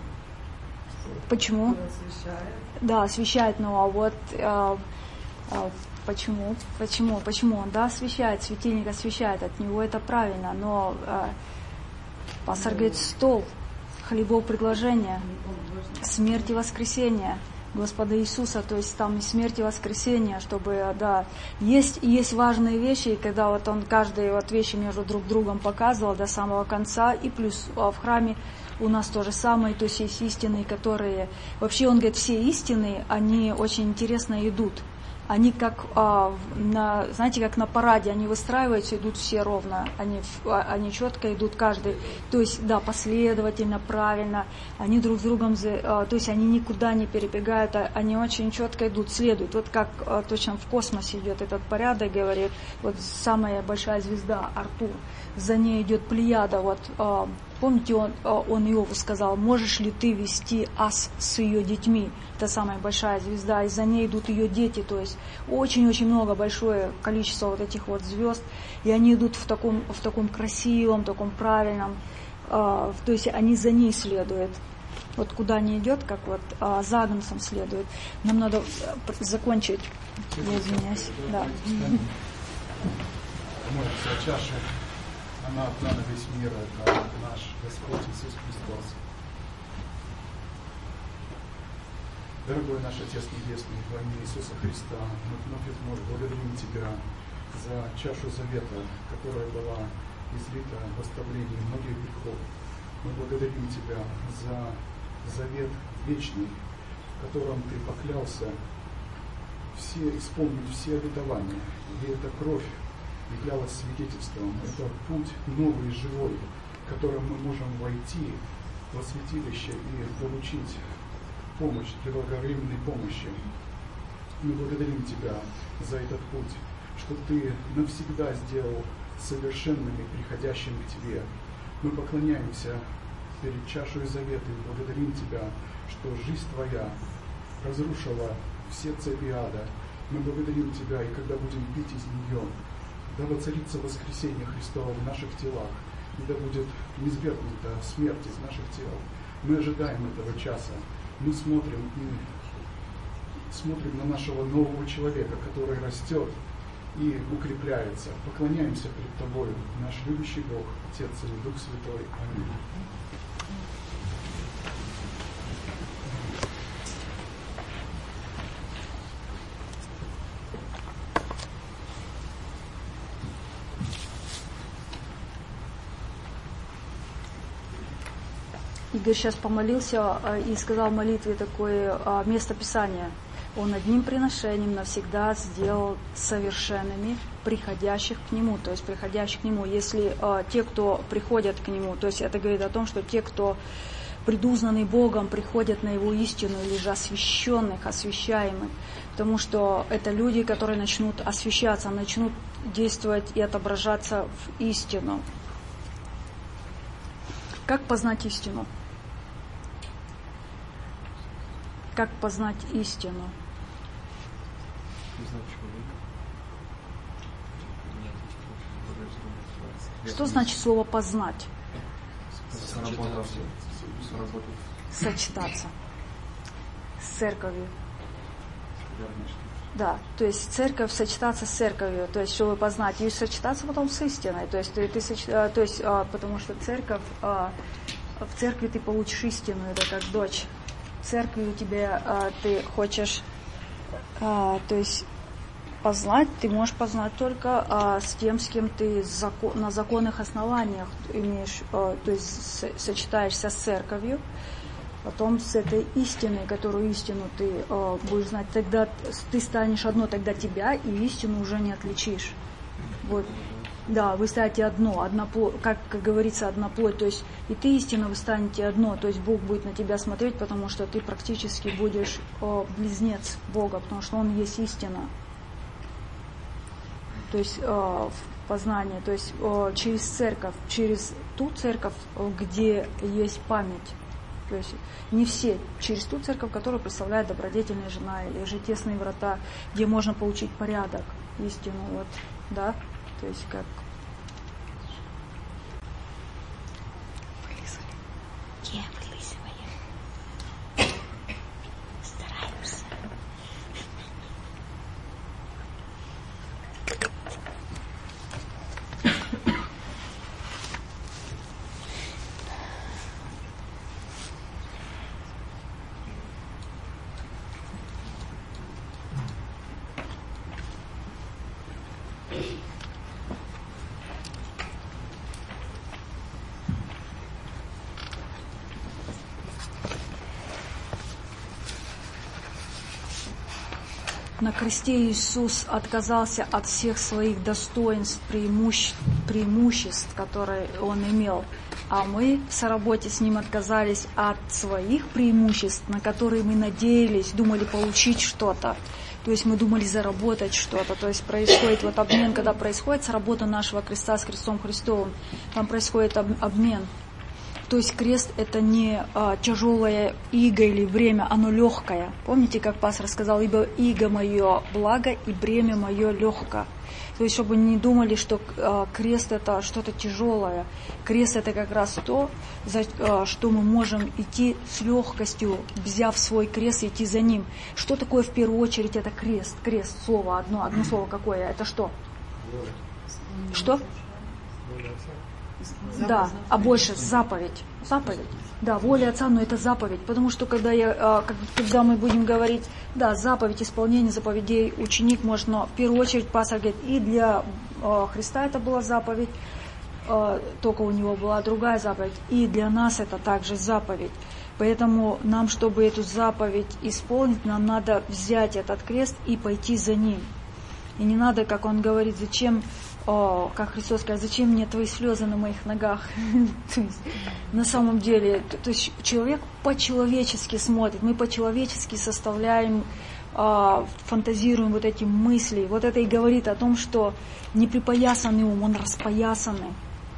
почему? Да, освещает, но вот э, э, почему? Почему? Почему? Он, да, освещает, светильник освещает, от него это правильно, но э, пастор говорит, стол, хлебопредложение, смерть и воскресение Господа Иисуса, то есть там и смерть и воскресение, чтобы, да, есть, есть важные вещи, и когда вот он каждые вот вещи между друг другом показывал до самого конца, и плюс в храме у нас то же самое, то есть есть истины, которые, вообще он говорит, все истины, они очень интересно идут. Они как, а, на, знаете, как на параде, они выстраиваются, идут все ровно, они, они четко идут каждый, то есть, да, последовательно, правильно, они друг с другом, а, то есть они никуда не перебегают, а, они очень четко идут, следуют, вот как а, точно в космосе идет этот порядок, говорит, вот самая большая звезда, Артур, за ней идет Плеяда, вот, а, Помните, он, он Иову сказал: можешь ли ты вести ас с ее детьми? Это самая большая звезда, и за ней идут ее дети, то есть очень-очень много, большое количество вот этих вот звезд, и они идут в таком, в таком красивом, таком правильном, э, то есть они за ней следуют. Вот куда не идет, как вот э, за Агнцем следует. Нам надо закончить. Я извиняюсь. Да. Молится о чаше, она одна на весь мир, это наш Господь Иисус Христос. Дорогой наш Отец Небесный, во имя Иисуса Христа, мы вновь и вновь благодарим Тебя за чашу завета, которая была излита в оставлении многих грехов. Мы благодарим Тебя за завет вечный, в котором Ты поклялся все, исполнить все обетования. И эта кровь являлась свидетельством. Это путь новый и живой, которым мы можем войти во святилище и получить помощь, для благовременной помощи. Мы благодарим Тебя за этот путь, что Ты навсегда сделал совершенным и приходящим к Тебе. Мы поклоняемся перед чашей завета и благодарим Тебя, что жизнь Твоя разрушила все цепи ада. Мы благодарим Тебя, и когда будем пить из нее, да воцарится воскресение Христово в наших телах, и да будет низвергнута смерть из наших тел. Мы ожидаем этого часа. Мы смотрим и смотрим на нашего нового человека, который растет и укрепляется. Поклоняемся пред Тобою, наш любящий Бог, Отец и Дух Святой. Аминь. Игорь сейчас помолился и сказал в молитве такое место Писания. Он одним приношением навсегда сделал совершенными приходящих к Нему, то есть приходящих к Нему. Если те, кто приходят к Нему, то есть это говорит о том, что те, кто предузнанный Богом, приходят на Его истину, или же освященных, освящаемых, потому что это люди, которые начнут освящаться, начнут действовать и отображаться в истину. Как познать истину? Как познать истину? Что значит слово «познать»? Сочетаться с церковью. Да, то есть церковь сочетаться с церковью, то есть чтобы познать, и сочетаться потом с истиной, то есть ты, ты соч... то есть потому что церковь, в церкви ты получишь истину, это как дочь. В церкви у тебя ты хочешь, то есть познать, ты можешь познать только с тем, с кем ты закон, на законных основаниях имеешь, то есть сочетаешься с церковью. Потом с этой истиной, которую истину ты э, будешь знать, тогда ты станешь одно, тогда тебя и истину уже не отличишь. Вот. Да, вы станете одно, одна плоть, как, как говорится, одна плоть. То есть и ты истина, вы станете одно. То есть Бог будет на тебя смотреть, потому что ты практически будешь э, близнец Бога, потому что Он есть истина. То есть э, познание, то есть э, через церковь, через ту церковь, где есть память. То есть не все через ту церковь, которую представляет добродетельная жена, или же тесные врата, где можно получить порядок, истину, вот, да, то есть как. На кресте Иисус отказался от всех своих достоинств, преимуществ, преимуществ, которые Он имел. А мы в соработе с Ним отказались от своих преимуществ, на которые мы надеялись, думали получить что-то. То есть мы думали заработать что-то. То есть происходит вот обмен, когда происходит сработа нашего креста с крестом Христовым. Там происходит обмен. То есть крест это не а, тяжелое иго или бремя, оно легкое. Помните, как пастор сказал, ибо иго мое благо и бремя мое легко. То есть, чтобы не думали, что а, крест это что-то тяжелое. Крест это как раз то, за а, что мы можем идти с легкостью, взяв свой крест и идти за ним. Что такое в первую очередь это крест? Крест, слово одно, одно слово какое? Это что? Что? Да, а больше заповедь. Заповедь. Да, воля Отца, но это заповедь. Потому что когда, я, когда мы будем говорить, да, заповедь, исполнение заповедей, ученик может, но в первую очередь пастор говорит, и для Христа это была заповедь, только у него была другая заповедь, и для нас это также заповедь. Поэтому нам, чтобы эту заповедь исполнить, нам надо взять этот крест и пойти за ним. И не надо, как он говорит, зачем... О, как Христос сказал, зачем мне твои слезы на моих ногах? То есть, на самом деле, то, то есть человек по-человечески смотрит, мы по-человечески составляем, э, фантазируем вот эти мысли. Вот это и говорит о том, что не припоясанный ум, он распоясанный.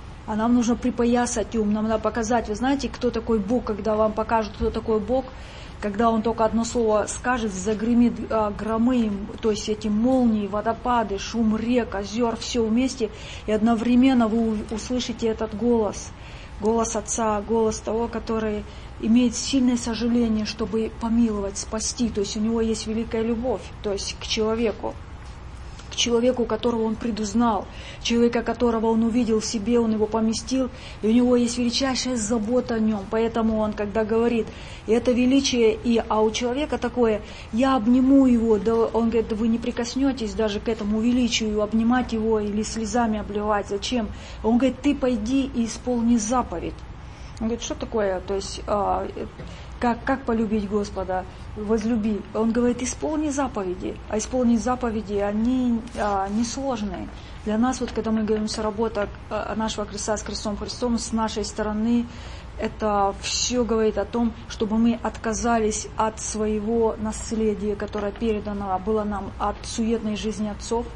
А нам нужно припоясать ум, нам надо показать. Вы знаете, кто такой Бог, когда вам покажут, кто такой Бог? Когда он только одно слово скажет, загремит а, громы, то есть эти молнии, водопады, шум рек, озер, все вместе, и одновременно вы услышите этот голос, голос Отца, голос того, который имеет сильное сожаление, чтобы помиловать, спасти, то есть у него есть великая любовь, то есть к человеку, к человеку, которого он предузнал, человека, которого он увидел в себе, он его поместил, и у него есть величайшая забота о нем, поэтому он, когда говорит, и это величие, и, а у человека такое, я обниму его, да, он говорит, да вы не прикоснетесь даже к этому величию, обнимать его или слезами обливать, зачем? Он говорит, ты пойди и исполни заповедь. Он говорит, что такое, то есть, а, как, как полюбить Господа, возлюби. Он говорит, исполни заповеди, а исполнить заповеди, они а, несложные. Для нас, вот когда мы говорим, что работа а, нашего креста с крестом Христом, с нашей стороны, это все говорит о том, чтобы мы отказались от своего наследия, которое передано было нам от суетной жизни отцов,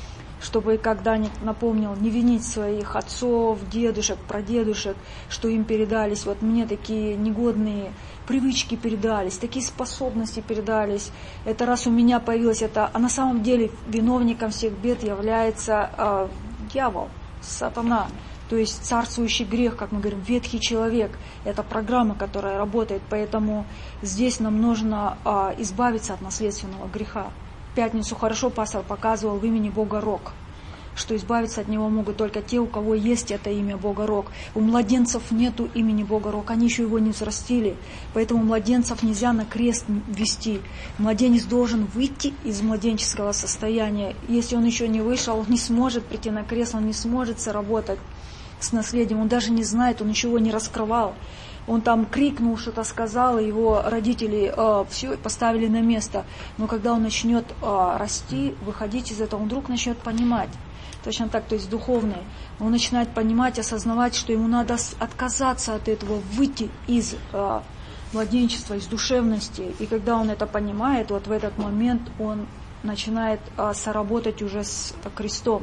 чтобы, как Даник напомнил, не винить своих отцов, дедушек, прадедушек, что им передались. Вот мне такие негодные привычки передались, такие способности передались. Это раз у меня появилось это, а на самом деле виновником всех бед является э, дьявол, сатана. То есть царствующий грех, как мы говорим, ветхий человек. Это программа, которая работает, поэтому здесь нам нужно а, избавиться от наследственного греха. В пятницу хорошо пастор показывал в имени Бога Рог, что избавиться от него могут только те, у кого есть это имя Бога Рог. У младенцев нету имени Бога Рог, они еще его не взрастили, поэтому младенцев нельзя на крест вести. Младенец должен выйти из младенческого состояния. Если он еще не вышел, он не сможет прийти на крест, он не сможет сработать с наследием, он даже не знает, он ничего не раскрывал. Он там крикнул, что-то сказал, и его родители э, все поставили на место. Но когда он начнет э, расти, выходить из этого, он вдруг начнет понимать. Точно так, то есть духовный. Он начинает понимать, осознавать, что ему надо отказаться от этого, выйти из э, младенчества, из душевности. И когда он это понимает, вот в этот момент он начинает э, соработать уже с э, крестом.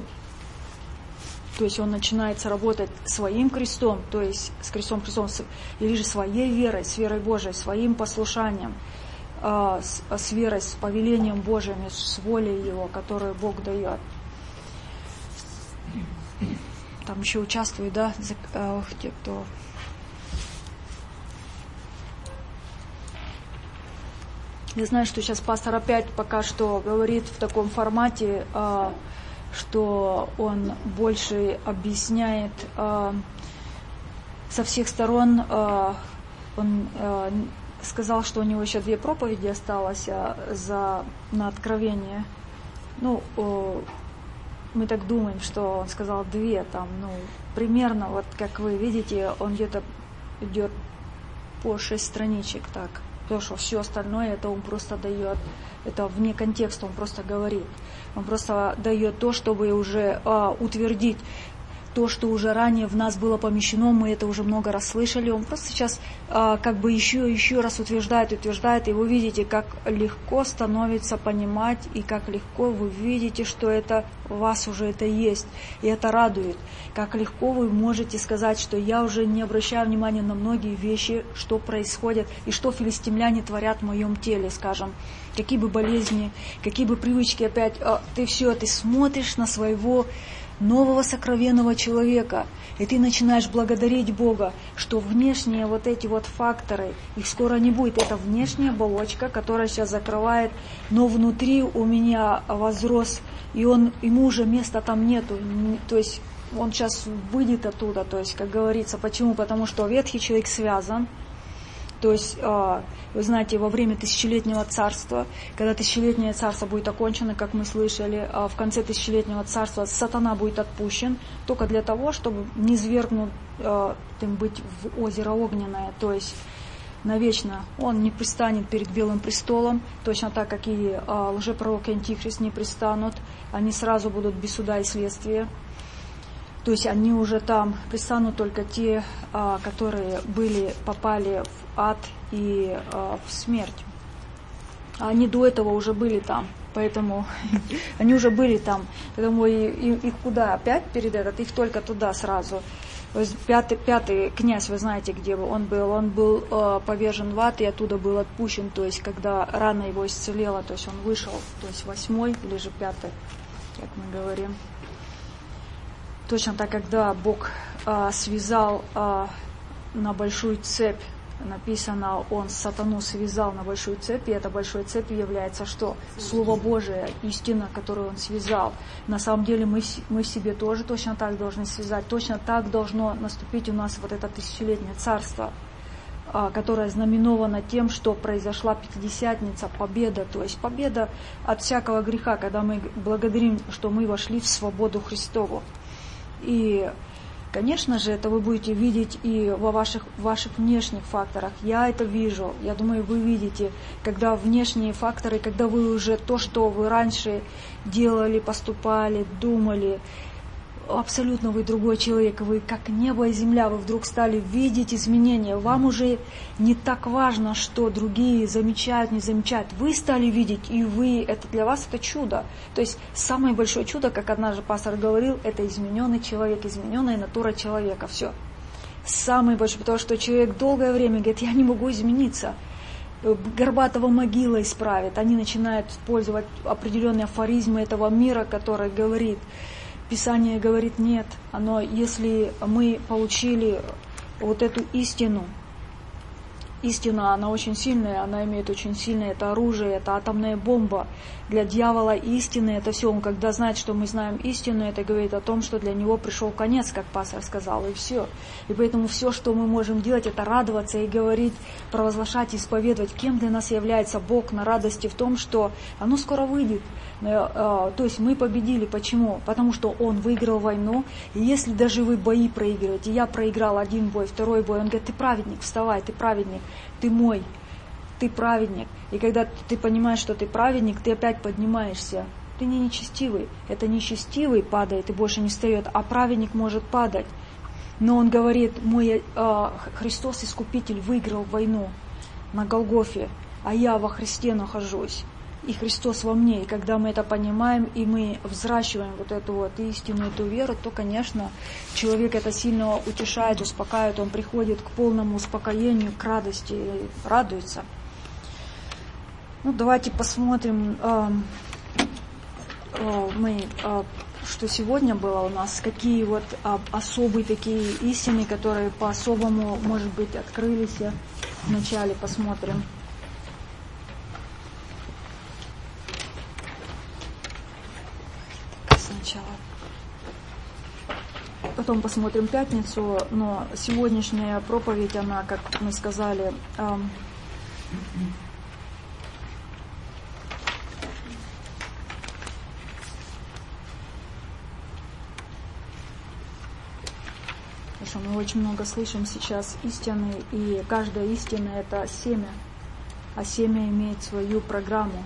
То есть он начинает работать своим крестом, то есть с крестом Христом, или же своей верой, с верой Божией, своим послушанием, с, с верой, с повелением Божьим, с волей Его, которую Бог дает. Там еще участвуют, да, те, кто... Я знаю, что сейчас пастор опять пока что говорит в таком формате, что он больше объясняет э, со всех сторон. Э, он э, сказал, что у него еще две проповеди осталось э, за, на откровение. Ну, э, мы так думаем, что он сказал две, там, ну, примерно, вот как вы видите, он где-то идет по шесть страничек, так. Потому что все остальное, это он просто дает, это вне контекста, он просто говорит. Он просто дает то, чтобы уже а, утвердить. то, что уже ранее в нас было помещено, мы это уже много раз слышали. Он просто сейчас а, как бы еще и еще раз утверждает, утверждает, и вы видите, как легко становится понимать, и как легко вы видите, что это у вас уже это есть, и это радует. Как легко вы можете сказать, что я уже не обращаю внимания на многие вещи, что происходит, и что филистимляне творят в моем теле, скажем. Какие бы болезни, какие бы привычки, опять, а, ты все, ты смотришь на своего нового сокровенного человека, и ты начинаешь благодарить Бога, что внешние вот эти вот факторы, их скоро не будет. Это внешняя оболочка, которая сейчас закрывает, но внутри у меня возрос, и он, ему уже места там нету, то есть он сейчас выйдет оттуда, то есть, как говорится, почему? Потому что ветхий человек связан. То есть, вы знаете, во время тысячелетнего царства, когда тысячелетнее царство будет окончено, как мы слышали, в конце тысячелетнего царства сатана будет отпущен только для того, чтобы не свергнут им быть в озеро огненное, то есть навечно он не пристанет перед Белым престолом, точно так, как и лжепророк и антихрист не пристанут, они сразу будут без суда и следствия. То есть они уже там пристанут только те, которые были, попали в ад и в смерть. А они до этого уже были там, поэтому они уже были там. Поэтому и, и, их куда опять перед этот? Их только туда сразу. Пятый, пятый князь, вы знаете, где он был? Он был э, повержен в ад и оттуда был отпущен. То есть когда рана его исцелела, то есть он вышел. То есть восьмой или же пятый, как мы говорим. Точно так, когда Бог а, связал а, на большую цепь, написано, Он сатану связал на большую цепь, и эта большая цепь является что? Слово Божие, истина, которую Он связал. На самом деле мы, мы в себе тоже точно так должны связать, точно так должно наступить у нас вот это тысячелетнее царство, а, которое знаменовано тем, что произошла Пятидесятница, победа, то есть победа от всякого греха, когда мы благодарим, что мы вошли в свободу Христову. И, конечно же, это вы будете видеть и во ваших, ваших внешних факторах. Я это вижу, я думаю, вы видите, когда внешние факторы, когда вы уже то, что вы раньше делали, поступали, думали, абсолютно вы другой человек, вы как небо и земля, вы вдруг стали видеть изменения. Вам уже не так важно, что другие замечают, не замечают. Вы стали видеть, и вы, это для вас это чудо. То есть самое большое чудо, как однажды пастор говорил, это измененный человек, измененная натура человека. Все. Самое большое, потому что человек долгое время говорит, я не могу измениться. Горбатого могила исправит. Они начинают использовать определенные афоризмы этого мира, который говорит, Писание говорит, нет, оно, если мы получили вот эту истину, истина, она очень сильная, она имеет очень сильное, это оружие, это атомная бомба. Для дьявола истина, это все, он когда знает, что мы знаем истину, это говорит о том, что для него пришел конец, как пастор сказал, и все. И поэтому все, что мы можем делать, это радоваться и говорить, провозглашать, исповедовать, кем для нас является Бог на радости в том, что оно скоро выйдет. То есть мы победили. Почему? Потому что Он выиграл войну. И если даже вы бои проигрываете, я проиграл один бой, второй бой, Он говорит, ты праведник, вставай, ты праведник, ты мой, ты праведник. И когда ты понимаешь, что ты праведник, ты опять поднимаешься. Ты не нечестивый. Это нечестивый падает и больше не встает, а праведник может падать. Но Он говорит, мой э, Христос Искупитель выиграл войну на Голгофе, а я во Христе нахожусь. И Христос во мне. И когда мы это понимаем, и мы взращиваем вот эту вот истину, эту веру, то, конечно, человек это сильно утешает, успокаивает, он приходит к полному успокоению, к радости, радуется. Ну, давайте посмотрим, э, э, мы, э, что сегодня было у нас, какие вот э, особые такие истины, которые по-особому, может быть, открылись. Вначале посмотрим. Сначала. Потом посмотрим пятницу, но сегодняшняя проповедь, она, как мы сказали, эм, хорошо, мы очень много слышим сейчас истины, и каждая истина это семя, а семя имеет свою программу.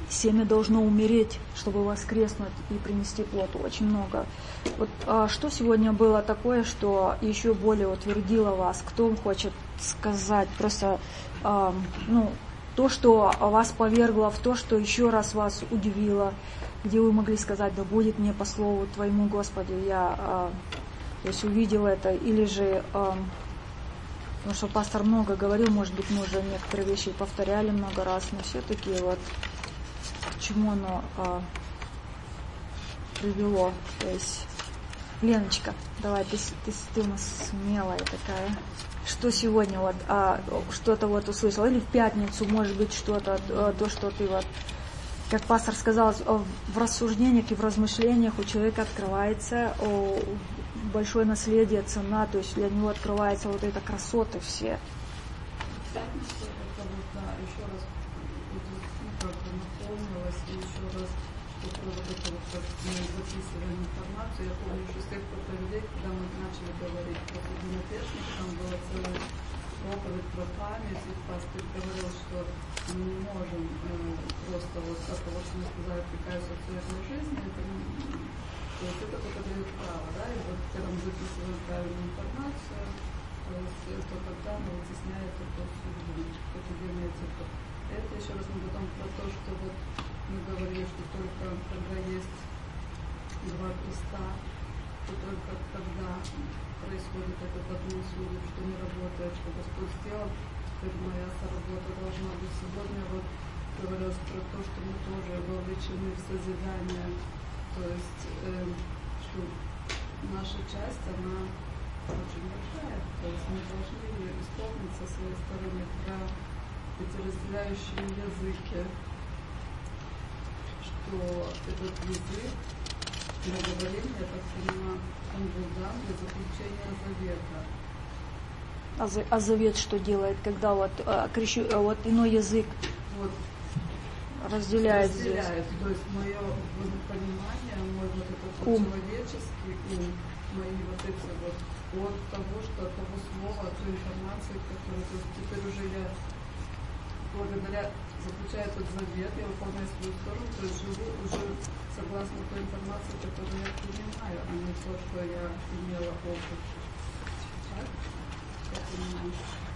семя должно умереть, чтобы воскреснуть и принести плод. Очень много. Вот а что сегодня было такое, что еще более утвердило вас? Кто хочет сказать? Просто а, ну, то, что вас повергло в то, что еще раз вас удивило, где вы могли сказать: да будет мне по слову Твоему, Господи, я а, то есть увидел это, или же, а, потому что пастор много говорил, может быть, мы уже некоторые вещи повторяли много раз, но все-таки вот к чему оно а, привело. То есть, Леночка, давай, ты, ты, ты у нас смелая такая. Что сегодня вот а, что-то вот услышал, или в пятницу, может быть, что-то, а, то, что ты вот, как пастор сказал, в рассуждениях и в размышлениях у человека открывается о, большое наследие, цена, то есть для него открывается вот это красоты все. В пятницу это вот, да, еще раз, ну, как бы наполнилось, и еще раз вот это вот, как мы записываем информацию. Я помню, что с тех проповедей, когда мы начали говорить про Единопешника, там была целая проповедь про память, и пастор говорил, что мы не можем э, просто вот как вот мы сказали, прикасаться к своей жизни, это, то есть это только дает право, да, и вот когда мы записываем правильную информацию, то есть то тогда мы вытесняем эту судьбу, это имеется в виду. Это еще раз мы потом про то, что вот мы говорили, что только когда есть два креста, то только когда происходит этот одно судеб, что не работает, что Господь сделал, это моя работа должна быть. Сегодня вот говорилось про то, что мы тоже вовлечены в созидание, то есть, э, что наша часть, она очень большая, то есть мы должны исполнить со своей стороны про эти разделяющие языки, что этот язык, мы говорим, я так понимаю, он был дан для заключения завета. А, за, а завет что делает, когда вот, а, крещу, а вот иной язык вот, разделяет, разделяет здесь? То есть мое понимание, мой вот этот Ум. человеческий ум, мои вот эти вот от того, что от того слова, от той информации, которую, то есть теперь уже я благодаря заключаю этот завет, я выполняю свою сторону, то есть живу уже согласно той информации, которую я принимаю, а не то, что я имела опыт. Так? Я понимаю.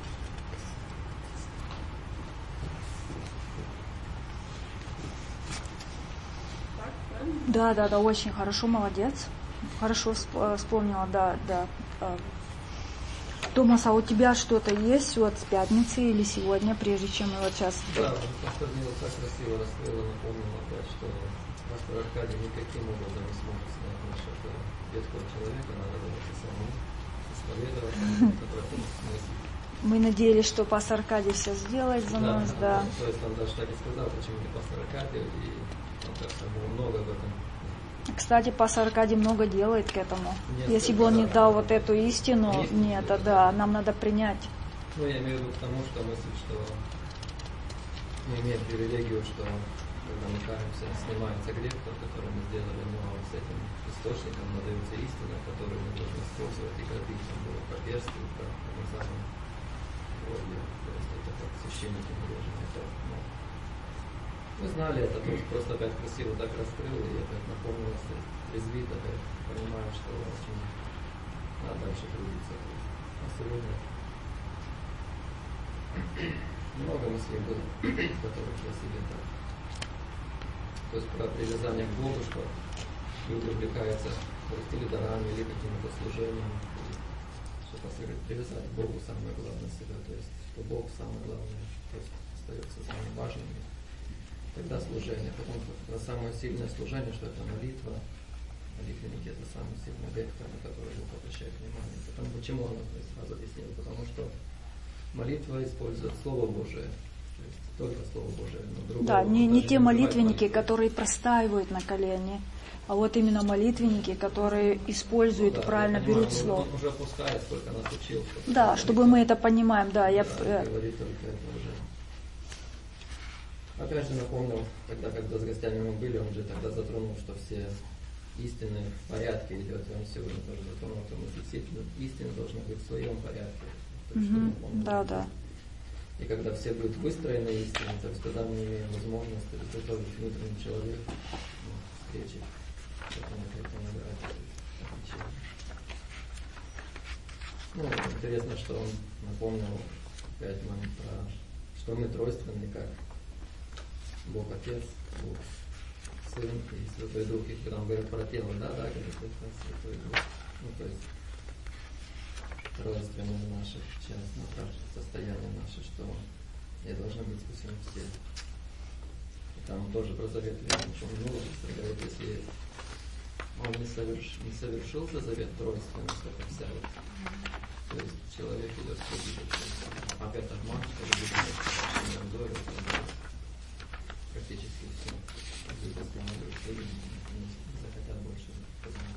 Так, правильно? Да, да, да, очень хорошо, молодец. Хорошо вспомнила, да, да. Томас, а у тебя что-то есть вот с пятницы или сегодня, прежде чем мы вот сейчас... Да, пастор Нил так красиво раскрыла, напомнила опять, что пастор Аркадий никаким образом не сможет снять насчет ветхого человека, надо было самому исповедовать, который в смысле. Мы надеялись, что пастор Аркадий все сделает за да, нас, да. То есть он даже так и сказал, почему не пастор Аркадий, и он как-то было много об этом. Кстати, пастор Аркадий много делает к этому. Нет, Если бы он не да, дал да, вот эту истину, истину, нет, да, да, нам надо принять. Ну, я имею в виду к тому, что мысль, что мы имеем привилегию, что когда мы кажемся, снимается грех, тот, который мы сделали, но с этим источником надается истина, которую мы должны использовать и градить, там было по персту, по пармезану, вроде, то есть это как священники мы должны это, но мы знали это, то есть просто опять красиво так раскрыл, и опять напомнилось, трезвит, опять понимаю, что очень надо дальше трудиться. А сегодня много мыслей было, которых я себе так. То есть про привязание к Богу, что люди увлекаются или дарами, или каким-то служением, что привязать к Богу самое главное себя, то есть что Бог самое главное, то есть остается самым важным. Тогда служение, потом самое сильное служение, что это молитва. Молитвенники — это самый сильный вектор, на который Бог обращает внимание. Потому, почему он это сразу объяснил? Потому что молитва использует Слово Божие. То есть только Слово Божие. Но другого, Да, не, не те не молитвенники, молитвой. которые простаивают на колени, а вот именно молитвенники, которые используют Ну, и да, правильно понимаю, берут он, Слово. Он уже опускает, сколько нас учил. Да, чтобы мы это понимаем, да. Я... Да, говорит только это уже. Опять же напомнил, когда, когда с гостями мы были, он же тогда затронул, что все истины в порядке идет, и он сегодня тоже затронул, что мы действительно истина должна быть в своем порядке. То есть, Угу. чтобы он Да, да. И когда все будут выстроены истинно, то есть тогда мы имеем возможность приготовить внутренний человек ну, встречи. Поэтому это набирать отличие. Ну, интересно, что он напомнил опять нам про, что мы тройственны, как Бог Отец, Бог Сын и Святой Дух. И когда он говорит про тело, да, да, говорит, это Святой Дух. Ну, то есть тройственное наше часть, состояние наше, что не должно быть спасен все. И там тоже про завет ничего не нужно, говорит, если он не, соверш, не совершился завет тройственности, это вся вот. То есть человек идет в погибель. Опять обман, что люди не обзорят, практически все. Если люди не захотят больше познать.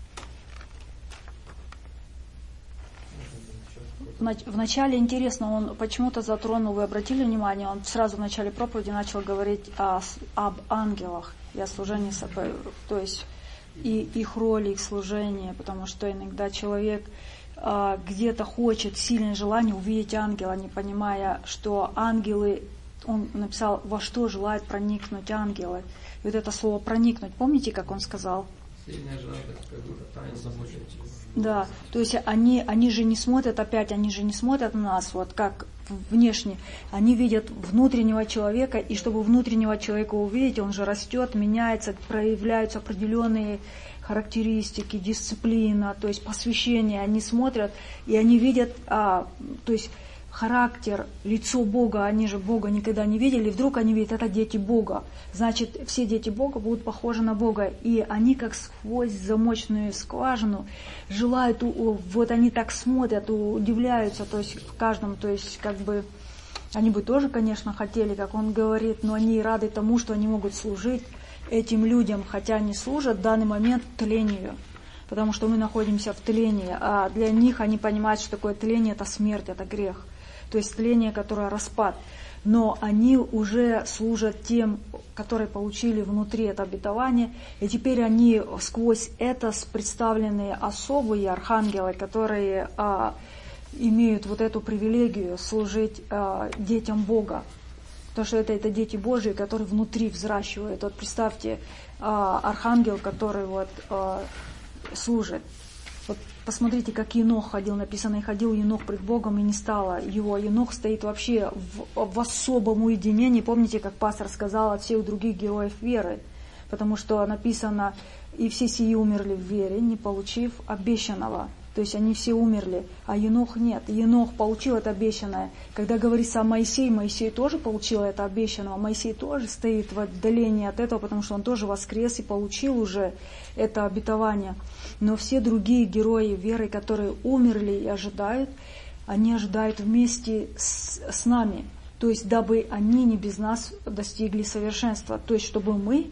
Вначале интересно, он почему-то затронул, вы обратили внимание, он сразу в начале проповеди начал говорить о, об ангелах и о служении собой, то есть и их роли, их служение, потому что иногда человек а, где-то хочет, сильное желание увидеть ангела, не понимая, что ангелы, он написал, во что желает проникнуть ангелы. И вот это слово «проникнуть», помните, как он сказал? Сильная жажда, как будто тайна замучить. Да, то есть они, они же не смотрят опять, они же не смотрят на нас, вот как внешне. Они видят внутреннего человека, и чтобы внутреннего человека увидеть, он же растет, меняется, проявляются определенные характеристики, дисциплина, то есть посвящение. Они смотрят, и они видят, а, то есть характер, лицо Бога, они же Бога никогда не видели, и вдруг они видят, это дети Бога. Значит, все дети Бога будут похожи на Бога, и они как сквозь замочную скважину желают, вот они так смотрят, удивляются, то есть в каждом, то есть как бы, они бы тоже, конечно, хотели, как он говорит, но они рады тому, что они могут служить этим людям, хотя они служат в данный момент тлению. Потому что мы находимся в тлении, а для них они понимают, что такое тление, это смерть, это грех. То есть тление, которое распад. Но они уже служат тем, которые получили внутри это обетование, и теперь они сквозь это представлены особые архангелы, которые а, имеют вот эту привилегию служить а, детям Бога. Потому что это, это дети Божьи, которые внутри взращивают. Вот представьте, а, архангел, который вот, а, служит. Вот посмотрите, как Енох ходил, написано, и ходил Енох пред Богом, и не стало его. Енох стоит вообще в, в особом уединении. Помните, как пастор сказал, от всех других героев веры. Потому что написано, и все сии умерли в вере, не получив обещанного. То есть они все умерли, а Енох нет. Енох получил это обещанное. Когда говорится о Моисее, Моисей тоже получил это обещанное. Моисей тоже стоит в отдалении от этого, потому что он тоже воскрес и получил уже это обетование. Но все другие герои веры, которые умерли и ожидают, они ожидают вместе с, с нами. То есть, дабы они не без нас достигли совершенства. То есть, чтобы мы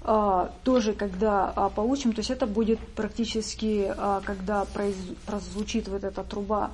а, тоже, когда а, получим, то есть это будет практически, а, когда произ, прозвучит вот эта труба.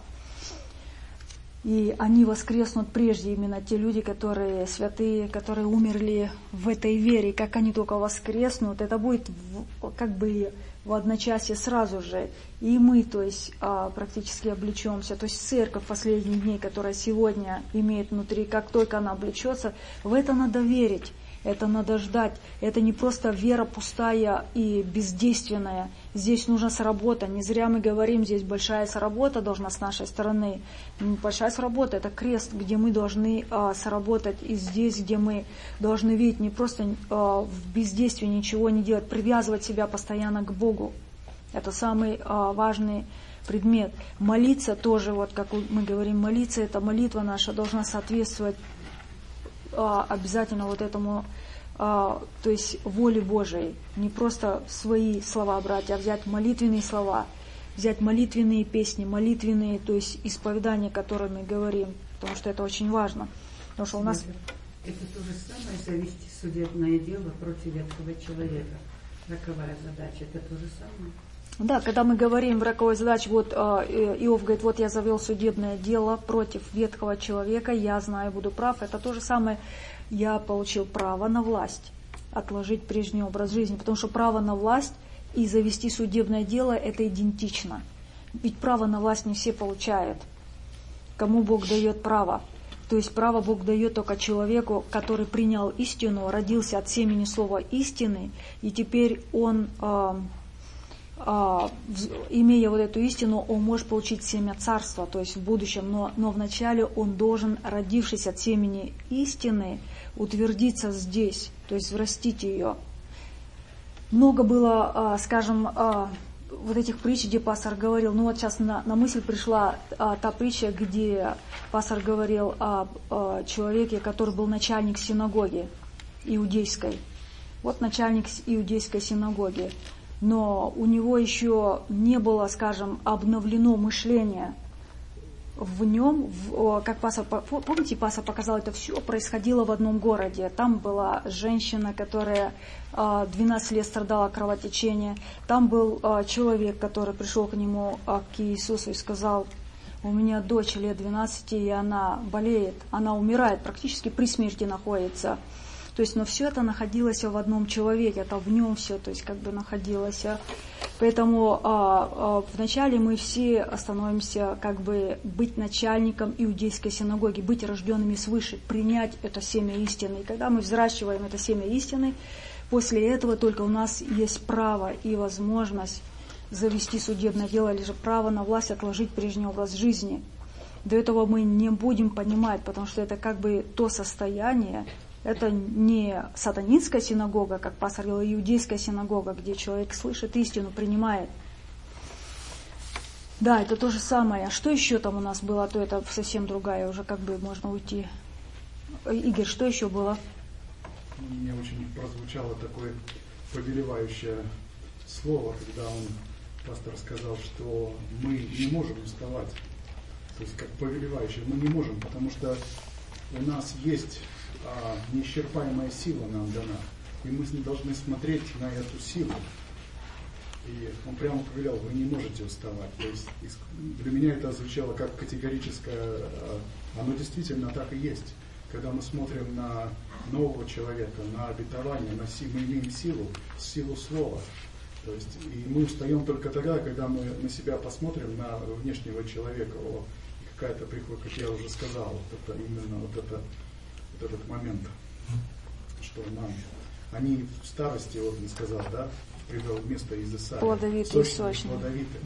И они воскреснут прежде, именно те люди, которые святые, которые умерли в этой вере. Как они только воскреснут, это будет в, как бы в одночасье сразу же. И мы, то есть, практически облечемся. То есть церковь последних дней, которая сегодня имеет внутри, как только она облечется, в это надо верить. Это надо ждать. Это не просто вера пустая и бездейственная. Здесь нужна сработа. Не зря мы говорим, здесь большая сработа должна с нашей стороны. Большая сработа — это крест, где мы должны а, сработать. И здесь, где мы должны видеть, не просто а, в бездействии ничего не делать, привязывать себя постоянно к Богу. Это самый а, важный предмет. Молиться тоже, вот как мы говорим, молиться, эта молитва наша должна соответствовать обязательно вот этому, а, то есть воле Божией. Не просто свои слова брать, а взять молитвенные слова, взять молитвенные песни, молитвенные, то есть исповедания, которые мы говорим, потому что это очень важно. Потому что у нас... Это то же самое, завести судебное дело против ветхого человека. Роковая задача, это то же самое. Да, когда мы говорим в роковой задаче, вот Иов говорит, вот я завел судебное дело против ветхого человека, я знаю, буду прав. Это то же самое, я получил право на власть, отложить прежний образ жизни. Потому что право на власть и завести судебное дело, это идентично. Ведь право на власть не все получают. Кому Бог дает право? То есть право Бог дает только человеку, который принял истину, родился от семени слова истины, и теперь он, а, а, имея вот эту истину, он может получить семя царства, то есть в будущем, но, но вначале он должен, родившись от семени истины, утвердиться здесь, то есть взрастить ее. Много было, а, скажем, а, вот этих притч, где пастор говорил, ну вот сейчас на, на мысль пришла а, та притча, где пастор говорил о, о человеке, который был начальник синагоги иудейской. Вот начальник иудейской синагоги. Но у него еще не было, скажем, обновлено мышление в нем, в, как пастор, помните, пастор показал, это все происходило в одном городе. Там была женщина, которая двенадцать лет страдала кровотечением. Там был человек, который пришел к нему, к Иисусу и сказал: у меня дочь лет двенадцати, и она болеет, она умирает, практически при смерти находится. То есть, но все это находилось в одном человеке, это в нем все, то есть, как бы находилось. Поэтому а, а, вначале мы все становимся, как бы, быть начальником иудейской синагоги, быть рожденными свыше, принять это семя истины. И когда мы взращиваем это семя истины, после этого только у нас есть право и возможность завести судебное дело, или же право на власть отложить прежний образ жизни. До этого мы не будем понимать, потому что это как бы то состояние. Это не сатанинская синагога, как пастор говорил, а иудейская синагога, где человек слышит истину, принимает. Да, это то же самое. А что еще там у нас было, то это совсем другая, уже как бы можно уйти. Игорь, что еще было? Мне очень прозвучало такое повелевающее слово, когда он, пастор, сказал, что мы не можем уставать. То есть как повелевающее, мы не можем, потому что у нас есть а, неисчерпаемая сила нам дана. И мы должны смотреть на эту силу. И он прямо повелел: вы не можете уставать. То есть для меня это звучало как категорическое, оно действительно так и есть. Когда мы смотрим на нового человека, на обетование, на силу, мы имеем силу, силу слова. То есть, и мы устаем только тогда, когда мы на себя посмотрим, на внешнего человека, о, и какая-то приходит, как я уже сказал, вот это именно вот, это, вот этот момент, что нам, они в старости, вот он сказал, да, привел место из Исаии. Плодовитые и сочные. Плодовитые.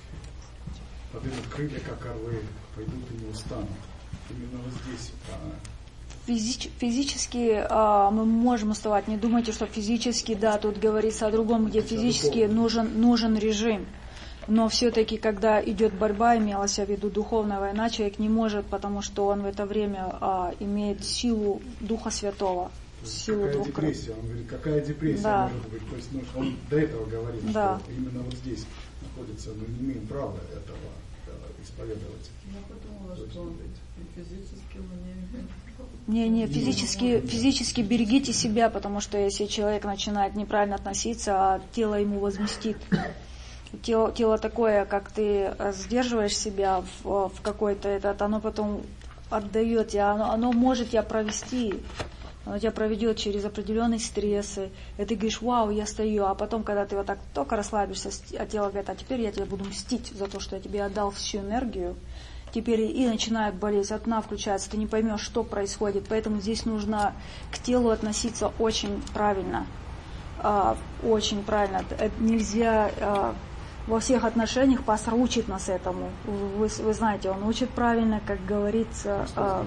Подымут крылья, как орлы, пойдут и не устанут. Именно вот здесь. Физич, физически а, мы можем уставать. Не думайте, что физически, да, тут говорится о другом, где физически нужен, нужен режим. Но все-таки, когда идет борьба, имелась в виду духовная война, человек не может, потому что он в это время а, имеет силу Духа Святого. Силу какая двух депрессия? Он говорит, какая депрессия да. может быть? То есть ну, он до этого говорит, да. что именно вот здесь находится, мы не имеем права этого да, исповедовать. Я подумала, что физически мы не имеем. Не, не, физически, физически берегите себя, потому что если человек начинает неправильно относиться, а тело ему возместит. Тело, тело такое, как ты сдерживаешь себя в, в какой-то этот, оно потом отдает тебя, оно, оно может тебя провести, оно тебя проведет через определенные стрессы, и ты говоришь: вау, я стою, а потом, когда ты вот так только расслабишься, а тело говорит: а теперь я тебе буду мстить за то, что я тебе отдал всю энергию. Теперь и начинает болеть, одна включается, ты не поймешь, что происходит. Поэтому здесь нужно к телу относиться очень правильно. А, очень правильно. Это нельзя а, во всех отношениях, пастор учит нас этому. Вы, вы знаете, он учит правильно, как говорится. А,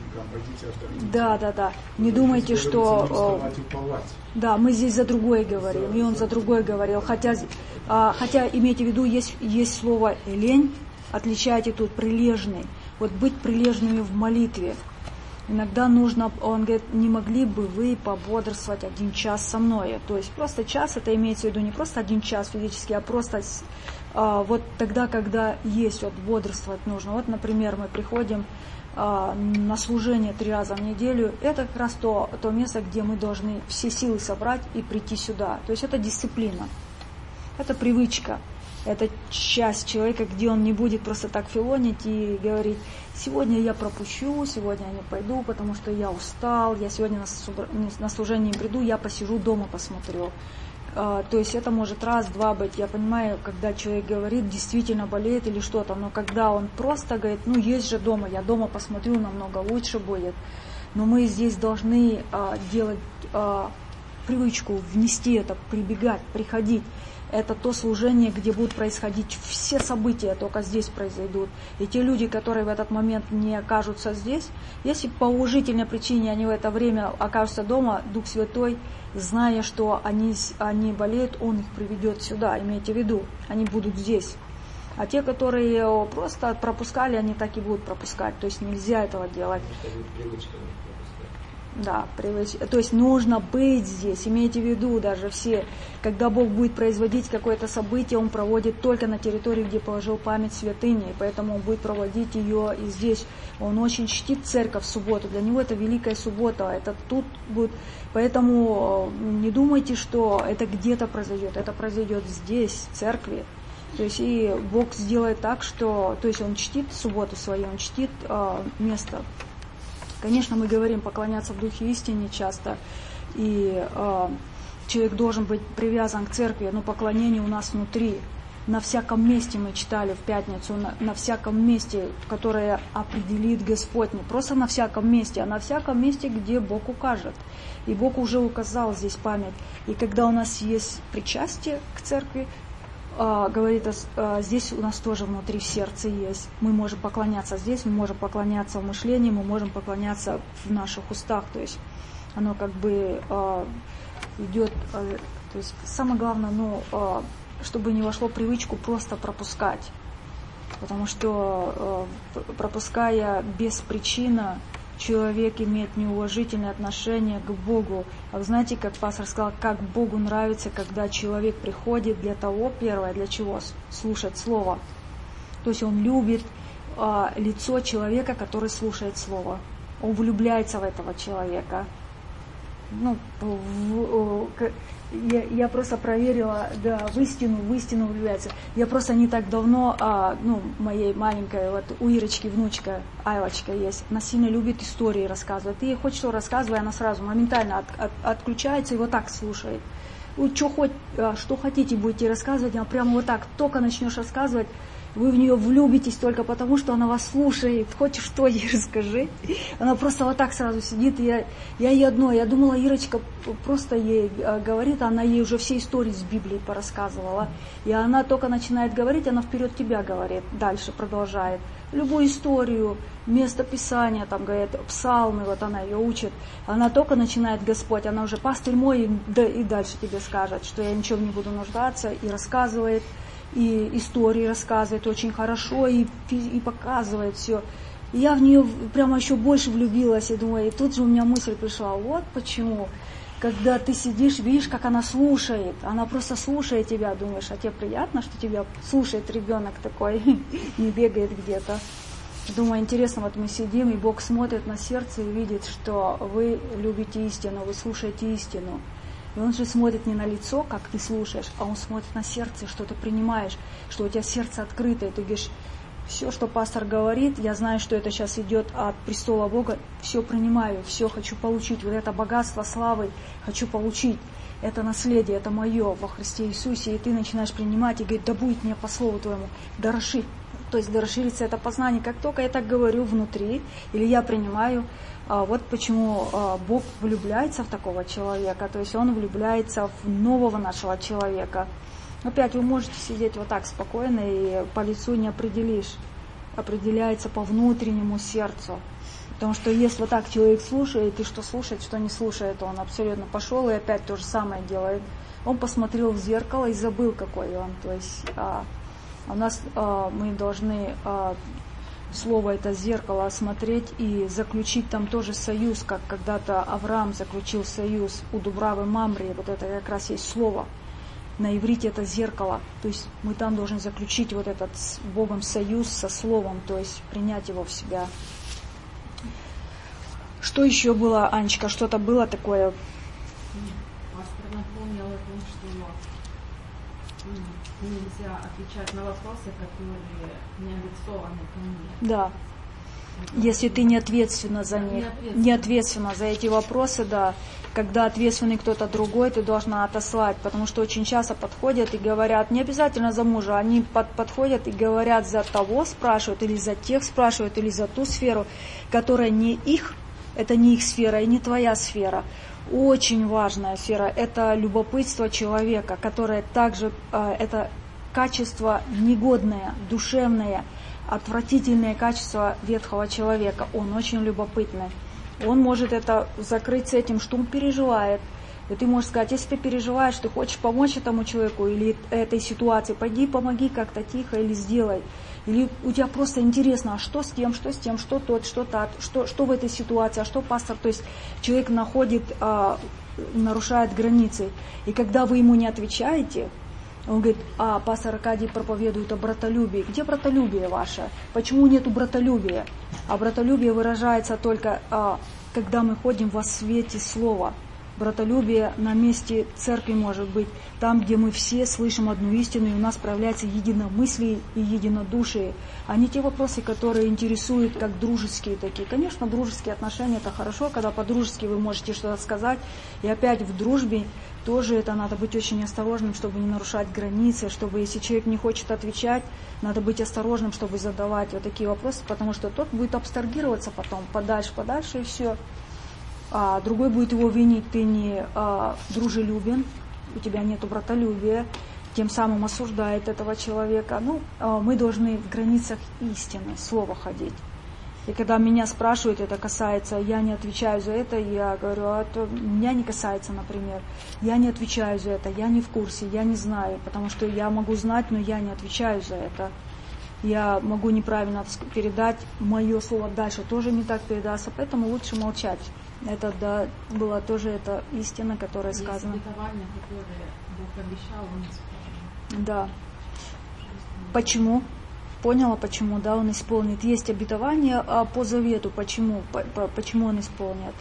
да, да, да. Не думайте, что... А, да, мы здесь за другое говорим, и он за другое говорил. Хотя, а, хотя имейте в виду, есть, есть слово «лень». Отличайте тут прилежный. Вот быть прилежными в молитве. Иногда нужно, он говорит, не могли бы вы пободрствовать один час со мной. То есть просто час, это имеется в виду не просто один час физически, а просто а, вот тогда, когда есть, вот бодрствовать нужно. Вот, например, мы приходим а, на служение три раза в неделю. Это как раз то, то место, где мы должны все силы собрать и прийти сюда. То есть это дисциплина, это привычка. Это часть человека, где он не будет просто так филонить и говорить: сегодня я пропущу, сегодня я не пойду, потому что я устал, я сегодня на служение не приду, я посижу дома, посмотрю. То есть это может раз-два быть. Я понимаю, когда человек говорит, действительно болеет или что-то, но когда он просто говорит, ну есть же дома, я дома посмотрю, намного лучше будет. Но мы здесь должны делать привычку, внести это, прибегать, приходить. Это то служение, где будут происходить все события, только здесь произойдут. И те люди, которые в этот момент не окажутся здесь, если по уважительной причине они в это время окажутся дома, Дух Святой, зная, что они, они болеют, Он их приведет сюда, имейте в виду, они будут здесь. А те, которые просто пропускали, они так и будут пропускать. То есть нельзя этого делать. Да, привыч... то есть нужно быть здесь, имейте в виду, даже все, когда Бог будет производить какое-то событие, Он проводит только на территории, где положил память святыни, и поэтому Он будет проводить ее и здесь. Он очень чтит церковь в субботу, для Него это великая суббота, это тут будет, поэтому не думайте, что это где-то произойдет, это произойдет здесь, в церкви. То есть и Бог сделает так, что, то есть Он чтит субботу свою, Он чтит э, место. Конечно, мы говорим поклоняться в духе истине часто, и э, человек должен быть привязан к церкви, но поклонение у нас внутри. На всяком месте мы читали в пятницу, на, на всяком месте, которое определит Господь, не просто на всяком месте, а на всяком месте, где Бог укажет. И Бог уже указал здесь память. И когда у нас есть причастие к церкви, Uh, говорит, uh, здесь у нас тоже внутри в сердце есть. Мы можем поклоняться здесь, мы можем поклоняться в мышлении, мы можем поклоняться в наших устах. То есть оно как бы uh, идет. Uh, то есть самое главное, ну, uh, чтобы не вошло в привычку просто пропускать. Потому что uh, пропуская без причины, человек имеет неуважительное отношение к Богу. А вы знаете, как пастор сказал, как Богу нравится, когда человек приходит для того, первое, для чего? Слушать Слово. То есть он любит а, лицо человека, который слушает Слово. Он влюбляется в этого человека. Ну, в, в, я, я просто проверила, да, в истину, в истину влюбляется. Я просто не так давно, а, ну, моей маленькой, вот у Ирочки внучка, Айлочка есть, она сильно любит истории рассказывать. Ты ей хоть что рассказывай, она сразу моментально от, от, отключается и вот так слушает. Вы что, хоть, что хотите будете рассказывать, она прямо вот так, только начнешь рассказывать, вы в нее влюбитесь только потому, что она вас слушает. Хоть что ей расскажи. Она просто вот так сразу сидит. И я, я ей одно, я думала, Ирочка просто ей говорит, она ей уже все истории с Библии порассказывала. И она только начинает говорить, она вперед тебя говорит, дальше продолжает. Любую историю, место Писания, там, говорит, псалмы, вот она ее учит. Она только начинает, Господь, она уже пастырь мой, и, да, и дальше тебе скажет, что я ничем не буду нуждаться, и рассказывает. И истории рассказывает очень хорошо, и, и показывает все. И я в нее прямо еще больше влюбилась, и думаю, и тут же у меня мысль пришла, вот почему, когда ты сидишь, видишь, как она слушает, она просто слушает тебя, думаешь, а тебе приятно, что тебя слушает ребенок такой, не бегает где-то. Думаю, интересно, вот мы сидим, и Бог смотрит на сердце и видит, что вы любите истину, вы слушаете истину. И Он же смотрит не на лицо, как ты слушаешь, а Он смотрит на сердце, что ты принимаешь, что у тебя сердце открыто, и ты говоришь, все, что пастор говорит, я знаю, что это сейчас идет от престола Бога, все принимаю, все хочу получить, вот это богатство славы хочу получить, это наследие, это мое во Христе Иисусе, и ты начинаешь принимать и говорить, да будет мне по слову Твоему, да расширь, то есть да расширится это познание, как только я так говорю внутри, или я принимаю. Вот почему Бог влюбляется в такого человека, то есть Он влюбляется в нового нашего человека. Опять вы можете сидеть вот так спокойно и по лицу не определишь, определяется по внутреннему сердцу. Потому что если вот так человек слушает, и что слушает, что не слушает, он абсолютно пошел и опять то же самое делает. Он посмотрел в зеркало и забыл, какой он. То есть а, у нас а, мы должны... А, Слово это зеркало осмотреть и заключить там тоже союз, как когда-то Авраам заключил союз у Дубравы Мамрии. Вот это как раз есть слово. На иврите это зеркало. То есть мы там должны заключить вот этот с Богом союз со словом, то есть принять его в себя. Что еще было, Анечка? Что-то было такое? Пастор напомнил о том, что нельзя отвечать на вопросы, которые не адресованы ко мне. Да. Если ты не ответственна за них, не ответственна за эти вопросы, да, когда ответственный кто-то другой, ты должна отослать, потому что очень часто подходят и говорят, не обязательно за мужа, они под, подходят и говорят за того, спрашивают, или за тех спрашивают, или за ту сферу, которая не их, это не их сфера и не твоя сфера. Очень важная сфера – это любопытство человека, которое также, это качество негодное, душевное, отвратительное качество ветхого человека. Он очень любопытный. Он может это закрыть с этим, что он переживает. И ты можешь сказать, если ты переживаешь, ты хочешь помочь этому человеку или этой ситуации, пойди помоги как-то тихо или сделай. Или у тебя просто интересно, а что с тем, что с тем, что тот, что так, что, что в этой ситуации, а что пастор. То есть человек находит, а, нарушает границы. И когда вы ему не отвечаете, он говорит, а пастор Аркадий проповедует о братолюбии. Где братолюбие ваше? Почему нету братолюбия? А братолюбие выражается только, а, когда мы ходим во свете слова. Братолюбие на месте церкви может быть, там, где мы все слышим одну истину, и у нас проявляется единомыслие и единодушие, а не те вопросы, которые интересуют, как дружеские такие. Конечно, дружеские отношения – это хорошо, когда по-дружески вы можете что-то сказать, и опять в дружбе тоже это надо быть очень осторожным, чтобы не нарушать границы, чтобы, если человек не хочет отвечать, надо быть осторожным, чтобы задавать вот такие вопросы, потому что тот будет абстрагироваться потом, подальше-подальше, и все. А другой будет его винить, ты не а, дружелюбен, у тебя нету братолюбия, тем самым осуждает этого человека. Ну, а, мы должны в границах истины, слова ходить. И когда меня спрашивают, это касается, я не отвечаю за это, я говорю, а это меня не касается, например. Я не отвечаю за это, я не в курсе, я не знаю, потому что я могу знать, но я не отвечаю за это. Я могу неправильно передать, мое слово дальше тоже не так передастся, поэтому лучше молчать. Это, да, была тоже эта истина, которая сказана. Есть обетования, которые Бог обещал, он исполнит. Да. Почему? Поняла, почему, да, он исполнит. Есть обетование, а по завету, почему? По, по, почему он исполнит?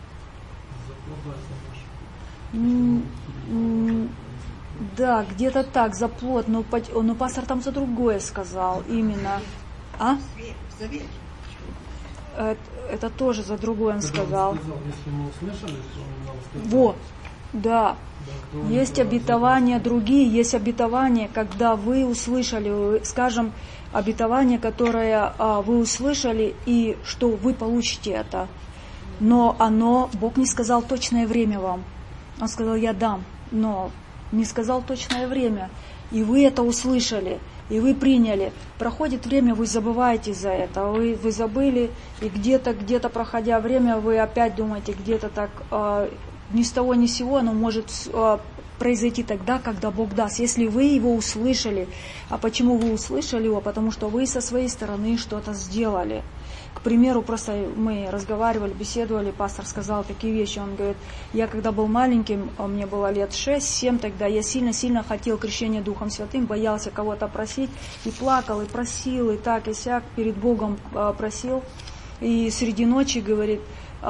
М- м- да, где-то так, за плод, но, но пастор там за другое сказал, именно. А? Завет. Это, это тоже за другое он сказал. Он сказал, если мы услышали, то он нам сказал. Во, да. Да, есть обетования другие, есть обетования, когда вы услышали, скажем, обетование, которое а, вы услышали, и что вы получите это. Но оно, Бог не сказал точное время вам. Он сказал, я дам, но не сказал точное время. И вы это услышали, и вы приняли. Проходит время, вы забываете за это, вы, вы забыли, и где-то, где-то проходя время, вы опять думаете, где-то так, э, ни с того ни с сего, оно может э, произойти тогда, когда Бог даст. Если вы его услышали, а почему вы услышали его? Потому что вы со своей стороны что-то сделали. К примеру, просто мы разговаривали, беседовали, пастор сказал такие вещи, он говорит, я когда был маленьким, мне было лет шесть-семь тогда, я сильно-сильно хотел крещения Духом Святым, боялся кого-то просить, и плакал, и просил, и так, и сяк, перед Богом просил, и среди ночи, говорит,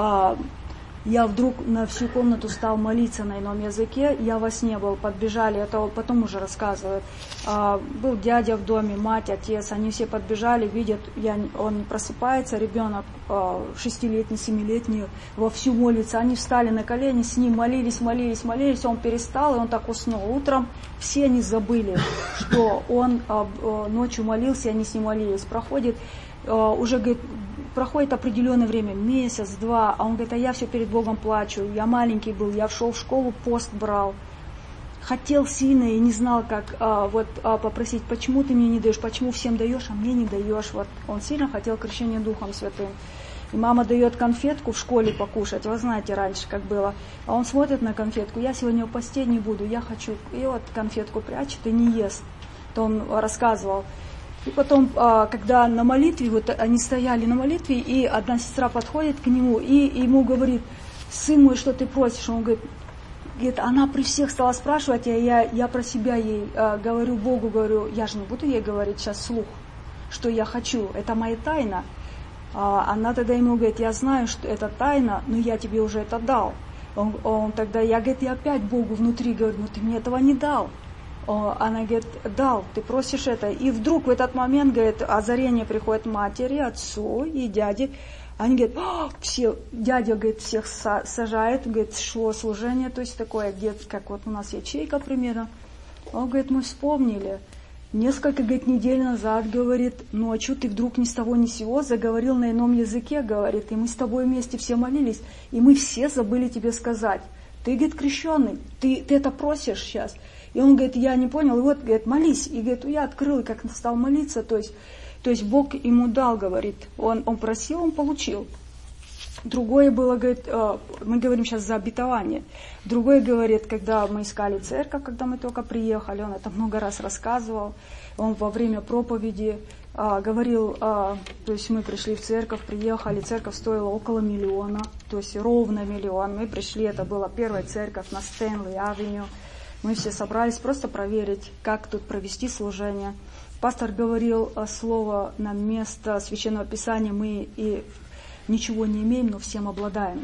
я вдруг на всю комнату стал молиться на ином языке, я во сне был, подбежали, это потом уже рассказывают. А, был дядя в доме, мать, отец, они все подбежали, видят, я, он не просыпается, ребенок а, шестилетний, семилетний, вовсю молится, они встали на колени, с ним молились, молились, молились, он перестал, и он так уснул. Утром все они забыли, что он а, а, ночью молился, и они с ним молились. Проходит, а, уже, говорит, проходит определенное время, месяц, два, а он говорит, а я все перед Богом плачу, я маленький был, я шел в школу, пост брал, хотел сильно и не знал, как а, вот, а, попросить, почему ты мне не даешь, почему всем даешь, а мне не даешь, вот, он сильно хотел крещения Духом Святым, и мама дает конфетку в школе покушать, вы знаете, раньше как было, а он смотрит на конфетку, я сегодня в посте не буду, я хочу, и вот конфетку прячет и не ест, то он рассказывал. И потом, когда на молитве, вот они стояли на молитве, и одна сестра подходит к нему и ему говорит, сын мой, что ты просишь? Он говорит, говорит она при всех стала спрашивать, а я, я про себя ей говорю, Богу говорю, я же не буду ей говорить сейчас вслух, что я хочу, это моя тайна. Она тогда ему говорит, я знаю, что это тайна, но я тебе уже это дал. Он, он тогда, я, говорит, я опять Богу внутри говорю, ну ты мне этого не дал. Она говорит, дал, ты просишь это. И вдруг в этот момент, говорит, озарение приходит матери, отцу и дяде. Они говорят, все, дядя, говорит, всех сажает, говорит, шло служение, то есть такое, где, как вот у нас ячейка примерно. Он говорит, мы вспомнили. Несколько, говорит, недель назад, говорит, ночью ты вдруг ни с того ни с сего заговорил на ином языке, говорит, и мы с тобой вместе все молились, и мы все забыли тебе сказать. Ты, говорит, крещеный, ты, ты это просишь сейчас. И он говорит, я не понял, и вот, говорит, молись. И говорит, я открыл, и как стал молиться, то есть, то есть Бог ему дал, говорит, он, он просил, он получил. Другое было, говорит, мы говорим сейчас за обетование. Другое, говорит, когда мы искали церковь, когда мы только приехали, он это много раз рассказывал, он во время проповеди а, говорил, а, то есть мы пришли в церковь, приехали, церковь стоила около миллиона, то есть ровно миллион. Мы пришли, это была первая церковь на Стэнли-авеню. Мы все собрались просто проверить, как тут провести служение. Пастор говорил слово на место Священного Писания, мы и ничего не имеем, но всем обладаем.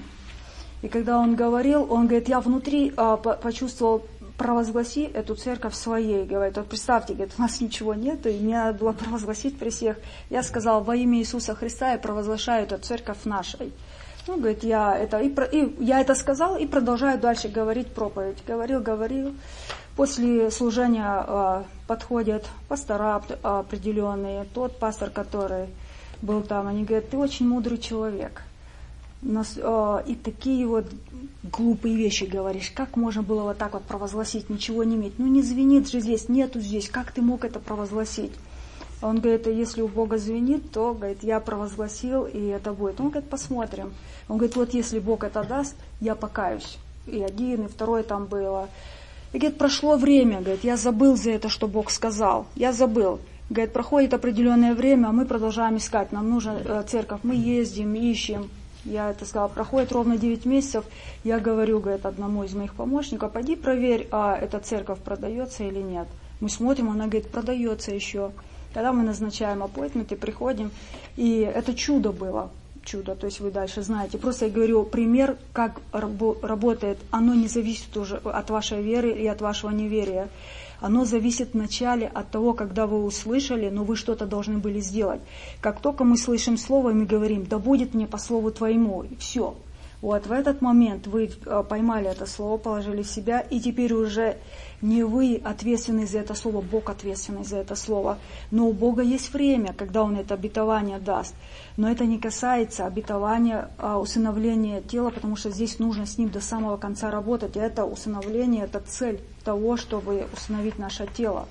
И когда он говорил, он говорит, я внутри а, почувствовал, провозгласи эту церковь своей. Говорит, вот представьте, говорит, у нас ничего нет, и мне надо было провозгласить при всех. Я сказал, во имя Иисуса Христа я провозглашаю эту церковь нашей. Ну, говорит, я это, и, и, я это сказал и продолжаю дальше говорить проповедь. Говорил, говорил. После служения а, подходят пастора определенные, тот пастор, который был там, они говорят, ты очень мудрый человек. Нас, э, и такие вот глупые вещи говоришь. Как можно было вот так вот провозгласить, ничего не иметь? Ну не звенит же здесь, нету здесь. Как ты мог это провозгласить? Он говорит, если у Бога звенит, то, говорит, я провозгласил, и это будет. Он говорит, посмотрим. Он говорит, вот если Бог это даст, я покаюсь. И один, и второй там было. И говорит, прошло время, говорит, я забыл за это, что Бог сказал. Я забыл. Говорит, проходит определенное время, а мы продолжаем искать. Нам нужна э, церковь. Мы ездим, ищем. Я это сказала. Проходит ровно девять месяцев. Я говорю, говорит, одному из моих помощников, пойди проверь, а эта церковь продается или нет. Мы смотрим, она говорит, продается еще. Когда мы назначаем аппоинтменты, приходим. И это чудо было. Чудо, то есть вы дальше знаете. Просто я говорю пример, как рабо- работает. Оно не зависит уже от вашей веры и от вашего неверия. Оно зависит вначале от того, когда вы услышали, но вы что-то должны были сделать. Как только мы слышим слово, и мы говорим, да будет мне по слову твоему, и все. Вот в этот момент вы поймали это слово, положили в себя, и теперь уже не вы ответственны за это слово, Бог ответственный за это слово. Но у Бога есть время, когда Он это обетование даст. Но это не касается обетования, а, усыновления тела, потому что здесь нужно с ним до самого конца работать. И это усыновление, это цель того, чтобы усыновить наше тело.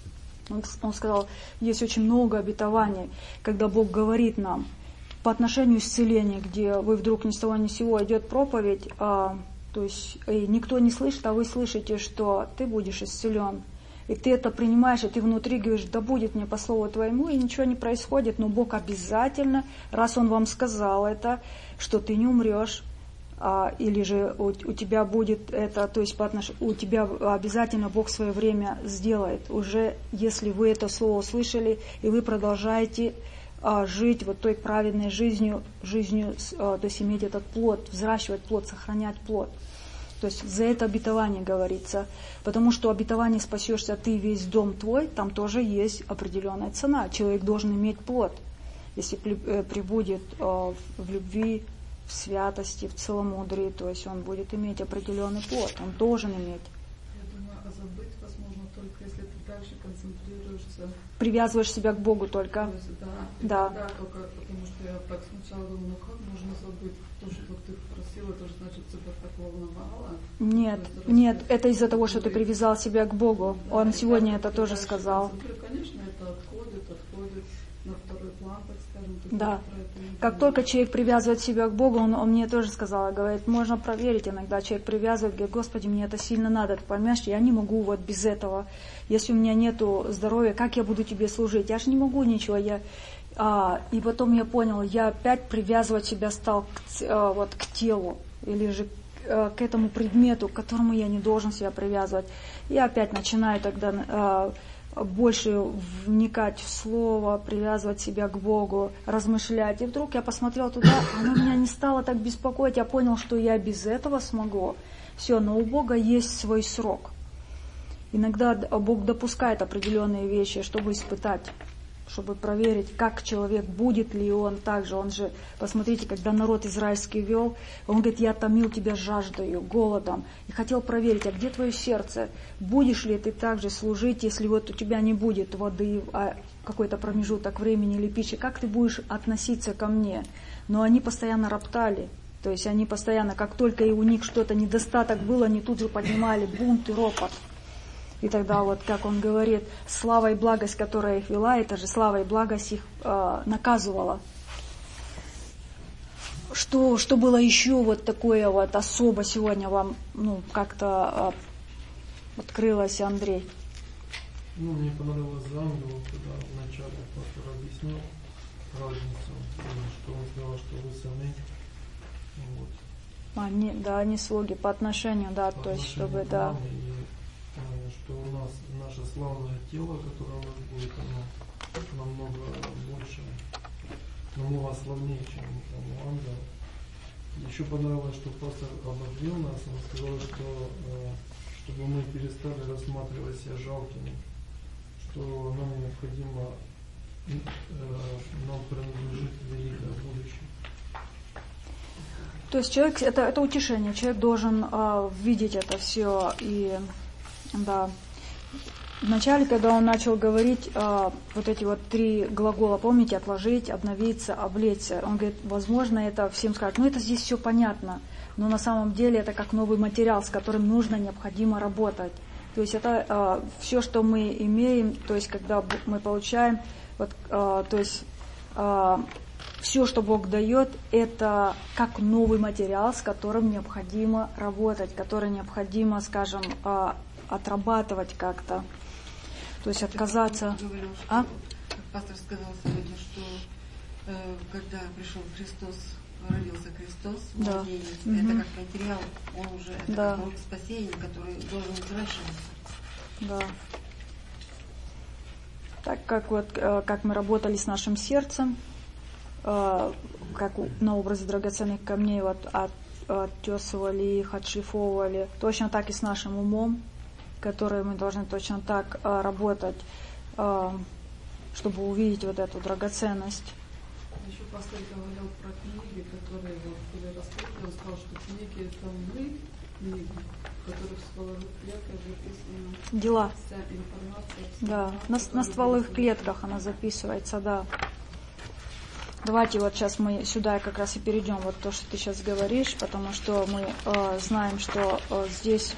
Он, он сказал, есть очень много обетований, когда Бог говорит нам, по отношению исцеления, где вы вдруг ни с того ни с сего идет проповедь, а, то есть и никто не слышит, а вы слышите, что ты будешь исцелен. И ты это принимаешь, и ты внутри говоришь, да будет мне по слову твоему, и ничего не происходит, но Бог обязательно, раз Он вам сказал это, что ты не умрешь, а, или же у, у тебя будет это, то есть по отношению, у тебя обязательно Бог в свое время сделает, уже если вы это слово услышали, и вы продолжаете а, жить вот той праведной жизнью, жизнью, а, то есть иметь этот плод, взращивать плод, сохранять плод. То есть за это обетование говорится, потому что обетование спасешься ты, весь дом твой, там тоже есть определенная цена. Человек должен иметь плод, если прибудет в любви, в святости, в целомудрии, то есть он будет иметь определенный плод, он должен иметь. Я думаю, а забыть возможно только если ты дальше концентрируешься. Привязываешь себя к Богу только. То есть, да, да. да, только потому что я так сначала думала, ну как можно забыть то, что ты просила, это же значит, тебя так волновало. Нет, нет, это из-за того, что ты привязал себя к Богу. Да, он сегодня это тоже сказал. Конечно, это отходит, отходит на второй план, так скажем. Да. Как только человек привязывает себя к Богу, он, он мне тоже сказал, говорит, можно проверить иногда, человек привязывает, говорит, Господи, мне это сильно надо, ты понимаешь, я не могу вот без этого. Если у меня нету здоровья, как я буду тебе служить? Я же не могу ничего. Я... А, и потом я понял, я опять привязывать себя стал к, а, вот, к телу, или же а, к этому предмету, к которому я не должен себя привязывать. Я опять начинаю тогда а, больше вникать в слово, привязывать себя к Богу, размышлять. И вдруг я посмотрел туда, оно меня не стало так беспокоить. Я понял, что я без этого смогу. Все, но у Бога есть свой срок. Иногда Бог допускает определенные вещи, чтобы испытать, чтобы проверить, как человек, будет ли он так же. Он же, посмотрите, когда народ израильский вел, он говорит, я томил тебя жаждою, голодом, и хотел проверить, а где твое сердце? Будешь ли ты так же служить, если вот у тебя не будет воды, а какой-то промежуток времени или пищи, как ты будешь относиться ко мне? Но они постоянно роптали, то есть они постоянно, как только и у них что-то недостаток было, они тут же поднимали бунт и ропот. И тогда вот, как он говорит, слава и благость, которая их вела, это же слава и благость их э, наказывала. Что, что было еще вот такое вот особо сегодня вам, ну, как-то э, открылось, Андрей? Ну, мне понравилось за ангелом, когда вначале пастор объяснил разницу, что он сказал, что вы сыны. Вот. А, не, да, они слуги по отношению, да, По то есть, чтобы, к да. нам, и, что у нас наше славное тело, которое у нас будет, оно намного больше, намного славнее, чем у ангела. Еще понравилось, что пастор ободрил нас, он сказал, что чтобы мы перестали рассматривать себя жалкими, что нам необходимо, нам принадлежит великое будущее. То есть человек, это, это утешение, человек должен э, видеть это все. И да, вначале, когда он начал говорить э, вот эти вот три глагола, помните, отложить, обновиться, облечься, он говорит, возможно, это всем скажут, ну это здесь все понятно, но на самом деле это как новый материал, с которым нужно, необходимо работать. То есть это э, все, что мы имеем, то есть когда мы получаем, вот, э, то есть э, все, что Бог дает, это как новый материал, с которым необходимо работать, который необходимо, скажем, отрабатывать как-то. То есть отказаться. Говорил, что, а? Как пастор сказал сегодня, что э, когда пришел Христос, родился Христос, да. младенец, угу. это как материал, он уже это да. как спасение, который должен взращиваться. Да. Так как вот как мы работали с нашим сердцем, как на образе драгоценных камней вот от, оттесывали их, отшлифовывали, точно так и с нашим умом, который мы должны точно так работать, чтобы увидеть вот эту драгоценность. Еще пастор говорил про книги, которые вот были раскрыты. Он сказал, что книги это мы, книги, в которых в стволовых клетках записана дела. Вся информация. Да, на, на стволовых клетках она записывается, да. Давайте вот сейчас мы сюда как раз и перейдем, вот то, что ты сейчас говоришь, потому что мы э, знаем, что э, здесь,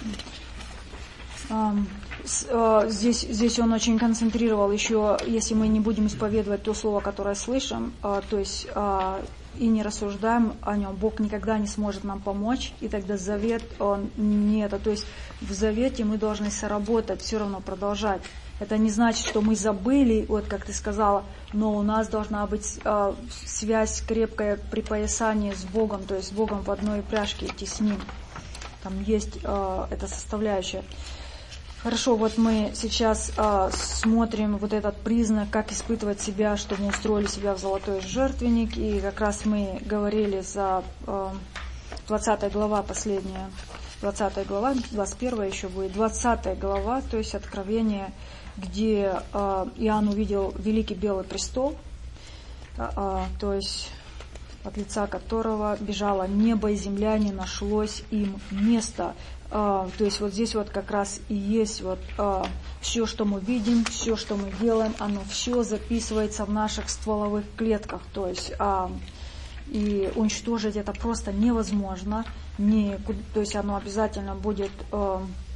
э, с, э, здесь, здесь он очень концентрировал еще, если мы не будем исповедовать то слово, которое слышим, э, то есть э, и не рассуждаем о нем, Бог никогда не сможет нам помочь, и тогда завет, он не это, то есть в завете мы должны соработать, все равно продолжать. Это не значит, что мы забыли, вот как ты сказала, но у нас должна быть э, связь крепкая, припоясание с Богом, то есть с Богом в одной пряжке идти с Ним. Там есть э, эта составляющая. Хорошо, вот мы сейчас э, смотрим вот этот признак, как испытывать себя, что мы устроили себя в золотой жертвенник, и как раз мы говорили за э, двадцатая глава, последняя, двадцатая глава, двадцать первая еще будет, двадцатая глава, то есть Откровение, где э, Иоанн увидел великий белый престол, э, э, то есть от лица которого бежало небо и земля, не нашлось им места. Э, то есть вот здесь вот как раз и есть вот э, все, что мы видим, все, что мы делаем, оно все записывается в наших стволовых клетках. То есть, э, и уничтожить это просто невозможно. Не, то есть оно обязательно будет... Э,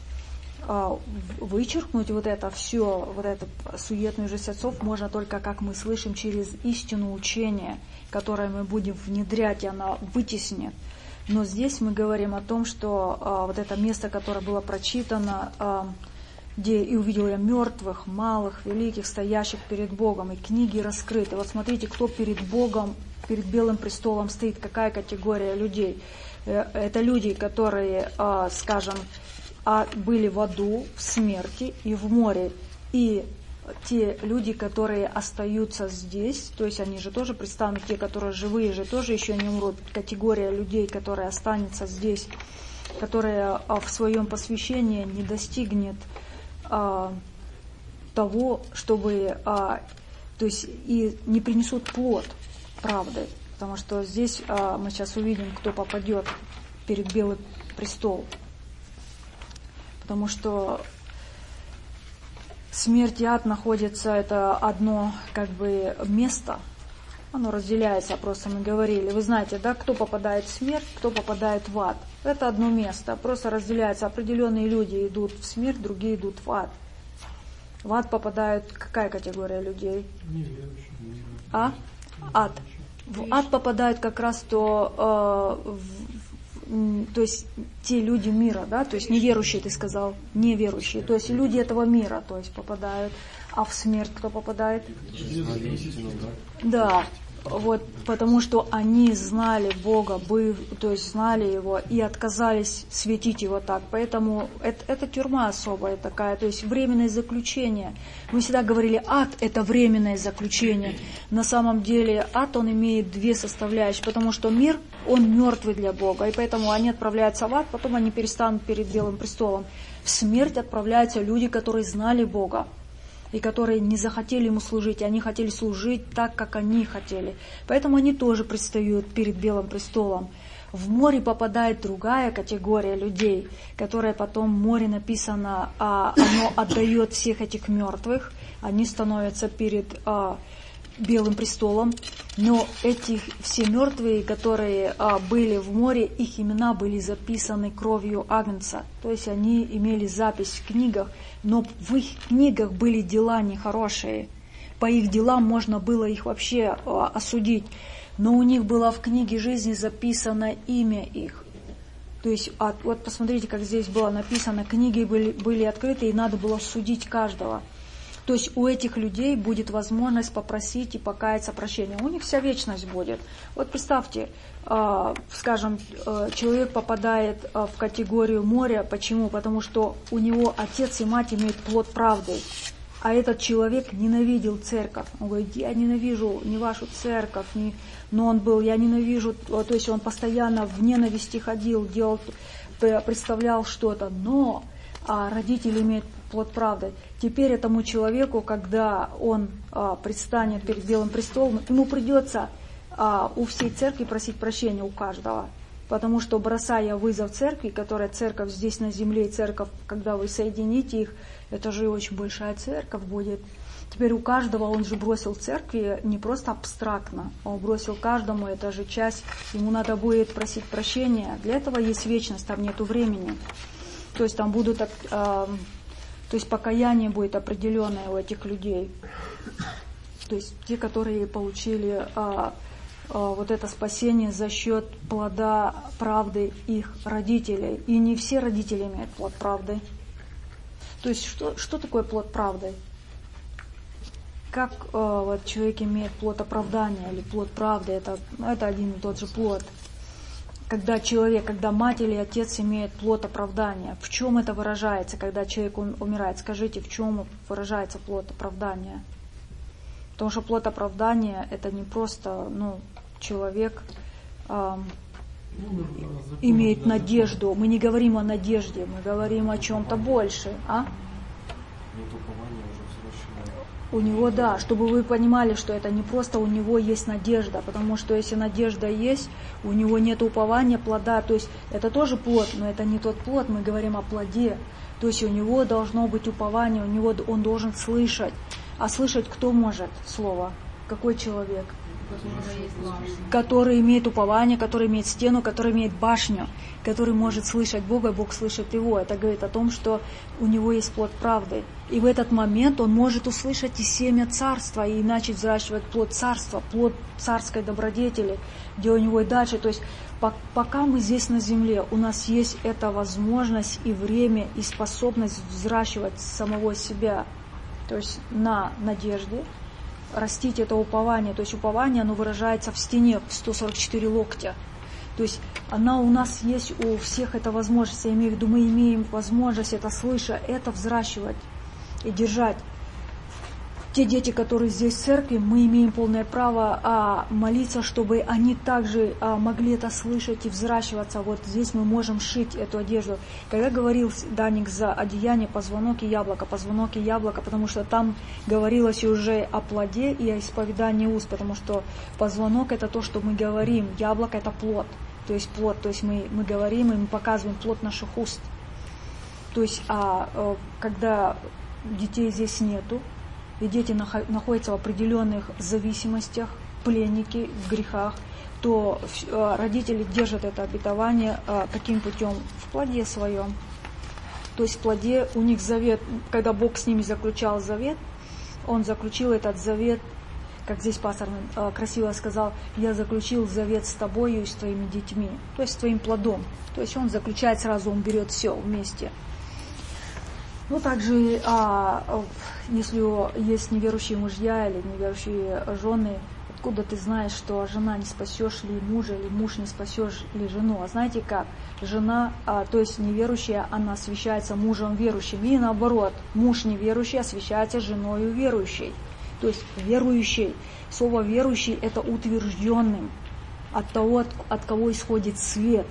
вычеркнуть вот это все, вот эту суетную жизнь отцов можно только, как мы слышим, через истину учения, которое мы будем внедрять, и она вытеснит. Но здесь мы говорим о том, что а, вот это место, которое было прочитано, а, где и увидел я мертвых, малых, великих, стоящих перед Богом, и книги раскрыты. Вот смотрите, кто перед Богом, перед белым престолом стоит, какая категория людей. Это люди, которые, а, скажем, а были в аду, в смерти и в море. И те люди, которые остаются здесь, то есть они же тоже представлены, те, которые живые же тоже еще не умрут. Категория людей, которая останется здесь, которая в своем посвящении не достигнет а, того, чтобы, а, то есть и не принесут плод правды, потому что здесь а, мы сейчас увидим, кто попадет перед Белый престол, потому что смерть и ад находятся, это одно как бы место, оно разделяется, просто мы говорили, вы знаете, да, кто попадает в смерть, кто попадает в ад, это одно место, просто разделяется, определенные люди идут в смерть, другие идут в ад. В ад попадает какая категория людей? Неверующие. А? Ад. В ад попадают как раз то, э, в, то есть те люди мира, да, то есть неверующие, ты сказал, неверующие, то есть люди этого мира, то есть попадают, а в смерть кто попадает? Да. Вот, потому что они знали Бога, бы, то есть знали Его и отказались светить Его так. Поэтому это, это тюрьма особая такая, то есть временное заключение. Мы всегда говорили, ад – это временное заключение. На самом деле ад, он имеет две составляющие, потому что мир, он мертвый для Бога, и поэтому они отправляются в ад, потом они перестанут перед Белым престолом. В смерть отправляются люди, которые знали Бога, и которые не захотели Ему служить, они хотели служить так, как они хотели. Поэтому они тоже предстают перед Белым престолом. В море попадает другая категория людей, которая потом в море написано, а, оно отдает всех этих мертвых, они становятся перед а, Белым престолом, но эти все мертвые, которые а, были в море, их имена были записаны кровью Агнца, то есть они имели запись в книгах, но в их книгах были дела нехорошие, по их делам можно было их вообще а, осудить, но у них было в книге жизни записано имя их. То есть, а, вот посмотрите, как здесь было написано, книги были, были открыты, и надо было судить каждого. То есть у этих людей будет возможность попросить и покаяться прощения. У них вся вечность будет. Вот представьте, э, скажем, э, человек попадает э, в категорию моря. Почему? Потому что у него отец и мать имеют плод правды. А этот человек ненавидел церковь. Он говорит, я ненавижу не вашу церковь, не... но он был, я ненавижу, то есть он постоянно в ненависти ходил, делал, представлял что-то. Но а родители имеют плод правды. Теперь этому человеку, когда он а, предстанет перед Белым престолом, ему придется а, у всей церкви просить прощения, у каждого. Потому что, бросая вызов церкви, которая церковь здесь на земле, и церковь, когда вы соедините их, это же очень большая церковь будет. Теперь у каждого он же бросил церкви не просто абстрактно, он бросил каждому, это же часть, ему надо будет просить прощения. Для этого есть вечность, там нету времени. То есть там будут, э, то есть покаяние будет определенное у этих людей. То есть те, которые получили э, э, вот это спасение за счет плода правды их родителей. И не все родители имеют плод правды. То есть что, что такое плод правды? Как э, вот человек имеет плод оправдания или плод правды, это, это один и тот же плод. Когда человек, когда мать или отец имеет плод оправдания, в чем это выражается, когда человек умирает? Скажите, в чем выражается плод оправдания? Потому что плод оправдания это не просто, ну, человек э, имеет надежду. Мы не говорим о надежде, мы говорим о чем-то больше, а? У него, да, чтобы вы понимали, что это не просто у него есть надежда, потому что если надежда есть, у него нет упования, плода, то есть это тоже плод, но это не тот плод, мы говорим о плоде, то есть у него должно быть упование, у него он должен слышать, а слышать кто может слово? Какой человек? Который имеет упование, который имеет стену, который имеет башню, который может слышать Бога, и Бог слышит его. Это говорит о том, что у него есть плод правды. И в этот момент он может услышать и семя царства, и начать взращивать плод царства, плод царской добродетели, где у него и дальше. То есть пока мы здесь на земле, у нас есть эта возможность и время, и способность взращивать самого себя, то есть на надежде, растить это упование. То есть упование, оно выражается в стене в сто сорок четыре локтя. То есть она у нас есть, у всех эта возможность. Я имею в виду, мы имеем возможность это слыша, это взращивать и держать. те дети, которые здесь в церкви, мы имеем полное право а, молиться, чтобы они также а, могли это слышать и взращиваться. Вот здесь мы можем шить эту одежду. Когда говорил Даник за одеяние, позвонок и яблоко, позвонок и яблоко, потому что там говорилось уже о плоде и о исповедании уст, потому что позвонок это то, что мы говорим, яблоко это плод, то есть плод, то есть мы, мы говорим и мы показываем плод наших уст. То есть а, а, когда детей здесь нету, и дети находятся в определенных зависимостях, пленники в грехах, то родители держат это обетование каким путем? В плоде своем. То есть в плоде у них завет, когда Бог с ними заключал завет, Он заключил этот завет, как здесь пастор красиво сказал, я заключил завет с тобою и с твоими детьми, то есть с твоим плодом. То есть Он заключает сразу, Он берет все вместе. Ну, также, а, если есть неверующие мужья или неверующие жены, откуда ты знаешь, что жена не спасешь ли мужа, или муж не спасешь ли жену? А знаете как? Жена, а, то есть неверующая, она освящается мужем верующим. И наоборот, муж неверующий освящается женою верующей. То есть верующей. Слово верующий это утвержденным от того, от, от кого исходит свет.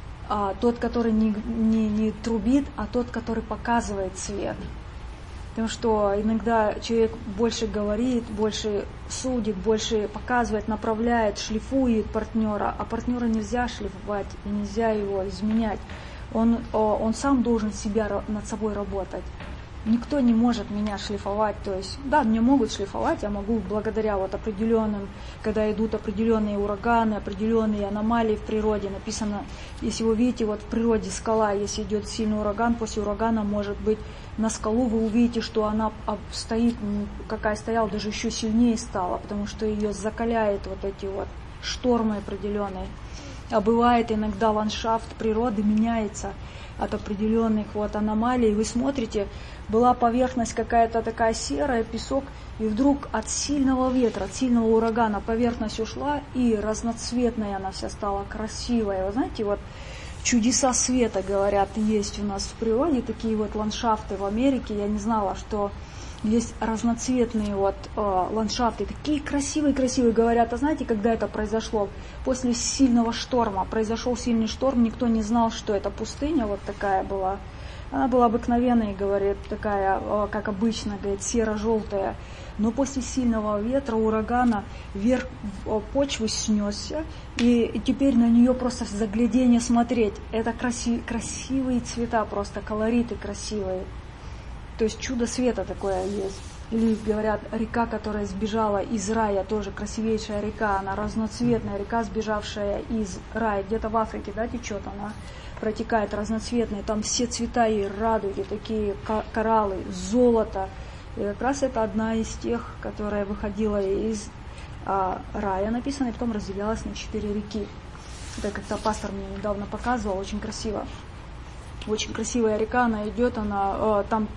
А, тот, который не, не, не трубит, а тот, который показывает свет. Потому что иногда человек больше говорит, больше судит, больше показывает, направляет, шлифует партнера, а партнера нельзя шлифовать и нельзя его изменять. Он, он сам должен себя над собой работать. Никто не может меня шлифовать, то есть, да, меня могут шлифовать, я могу благодаря вот определенным, когда идут определенные ураганы, определенные аномалии в природе, написано, если вы видите, вот в природе скала, если идет сильный ураган, после урагана, может быть, на скалу вы увидите, что она стоит, какая стояла, даже еще сильнее стала, потому что ее закаляет вот эти вот штормы определенные. А бывает иногда ландшафт природы меняется от определенных вот аномалий. Вы смотрите, была поверхность какая-то такая серая, песок, и вдруг от сильного ветра, от сильного урагана поверхность ушла, и разноцветная она вся стала красивая. Вы знаете, вот чудеса света, говорят, есть у нас в природе, такие вот ландшафты в Америке. Я не знала, что есть разноцветные вот э, ландшафты, такие красивые-красивые, говорят. А знаете, когда это произошло? После сильного шторма. Произошел сильный шторм, никто не знал, что это пустыня вот такая была. Она была обыкновенная, говорит, такая, э, как обычно, говорит, серо-желтая. Но после сильного ветра, урагана, вверх почвы снесся, и, и теперь на нее просто заглядение смотреть. Это краси, красивые цвета, просто колориты красивые. То есть чудо света такое есть. Или говорят, река, которая сбежала из рая, тоже красивейшая река, она разноцветная река, сбежавшая из рая, где-то в Африке, да, течет она, протекает разноцветная, там все цвета и радуги, такие кораллы, золото. И как раз это одна из тех, которая выходила из а, рая, написано, и потом разделялась на четыре реки. Это как-то пастор мне недавно показывал, очень красиво. Очень красивая река, она идет, она э, там,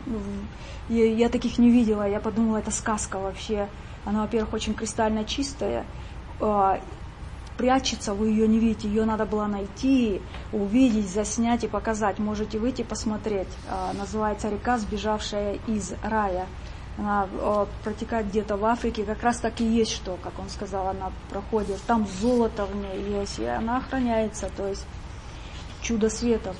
я, я таких не видела, я подумала, это сказка вообще. Она, во-первых, очень кристально чистая, э, прячется, вы ее не видите, ее надо было найти, увидеть, заснять и показать. Можете выйти посмотреть. Э, называется река, сбежавшая из рая. Она э, протекает где-то в Африке, как раз так и есть, что, как он сказал, она проходит. Там золото в ней есть, и она охраняется, то есть чудо света.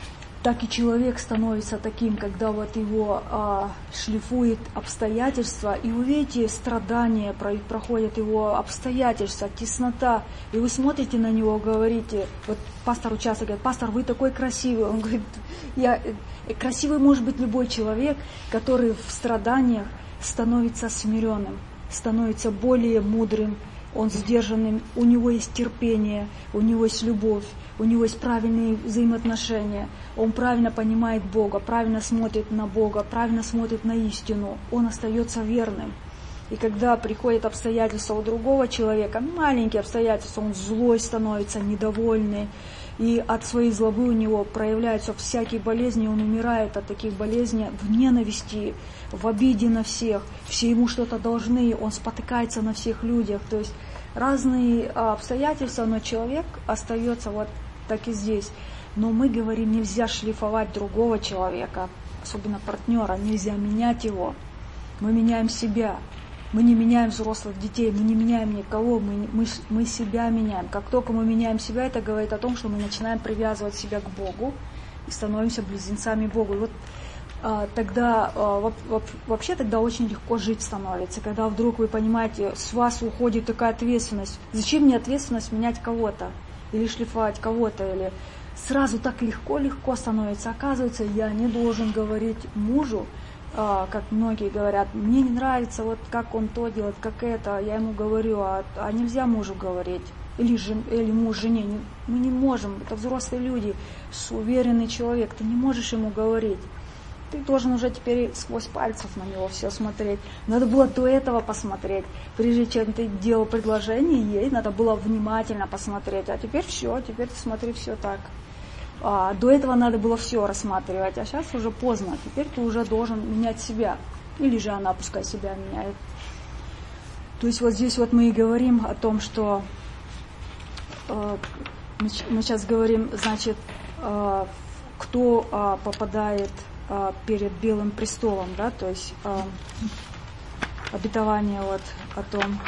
Так и человек становится таким, когда вот его а, шлифует обстоятельства, и вы видите, страдания проходят его обстоятельства, теснота, и вы смотрите на него, говорите, вот пастор часто говорит, пастор, вы такой красивый, он говорит, я красивый может быть любой человек, который в страданиях становится смиренным, становится более мудрым, он сдержанным, у него есть терпение, у него есть любовь, у него есть правильные взаимоотношения, он правильно понимает Бога, правильно смотрит на Бога, правильно смотрит на истину, он остается верным. И когда приходят обстоятельства у другого человека, маленькие обстоятельства, он злой становится, недовольный, и от своей злобы у него проявляются всякие болезни, он умирает от таких болезней в ненависти, в обиде на всех, все ему что-то должны, он спотыкается на всех людях, то есть разные обстоятельства, но человек остается вот так и здесь. Но мы говорим, нельзя шлифовать другого человека, особенно партнера, нельзя менять его. Мы меняем себя. Мы не меняем взрослых детей, мы не меняем никого, мы, мы, мы себя меняем. Как только мы меняем себя, это говорит о том, что мы начинаем привязывать себя к Богу и становимся близнецами Богу. И вот а, тогда, а, вообще тогда очень легко жить становится, когда вдруг вы понимаете, с вас уходит такая ответственность. Зачем мне ответственность менять кого-то или шлифовать кого-то, или сразу так легко-легко становится. Оказывается, я не должен говорить мужу, как многие говорят, мне не нравится, вот как он то делает, как это, я ему говорю, а, а нельзя мужу говорить, или, жен, или муж жене, не, мы не можем, это взрослые люди, уверенный человек, ты не можешь ему говорить, ты должен уже теперь сквозь пальцев на него все смотреть, надо было до этого посмотреть, прежде чем ты делал предложение ей, надо было внимательно посмотреть, а теперь все, теперь ты смотри все так. А, до этого надо было все рассматривать, а сейчас уже поздно. Теперь ты уже должен менять себя. Или же она пускай себя меняет. То есть вот здесь вот мы и говорим о том, что э, мы сейчас говорим, значит, э, кто э, попадает э, перед Белым престолом, да, то есть э, обетование вот о том.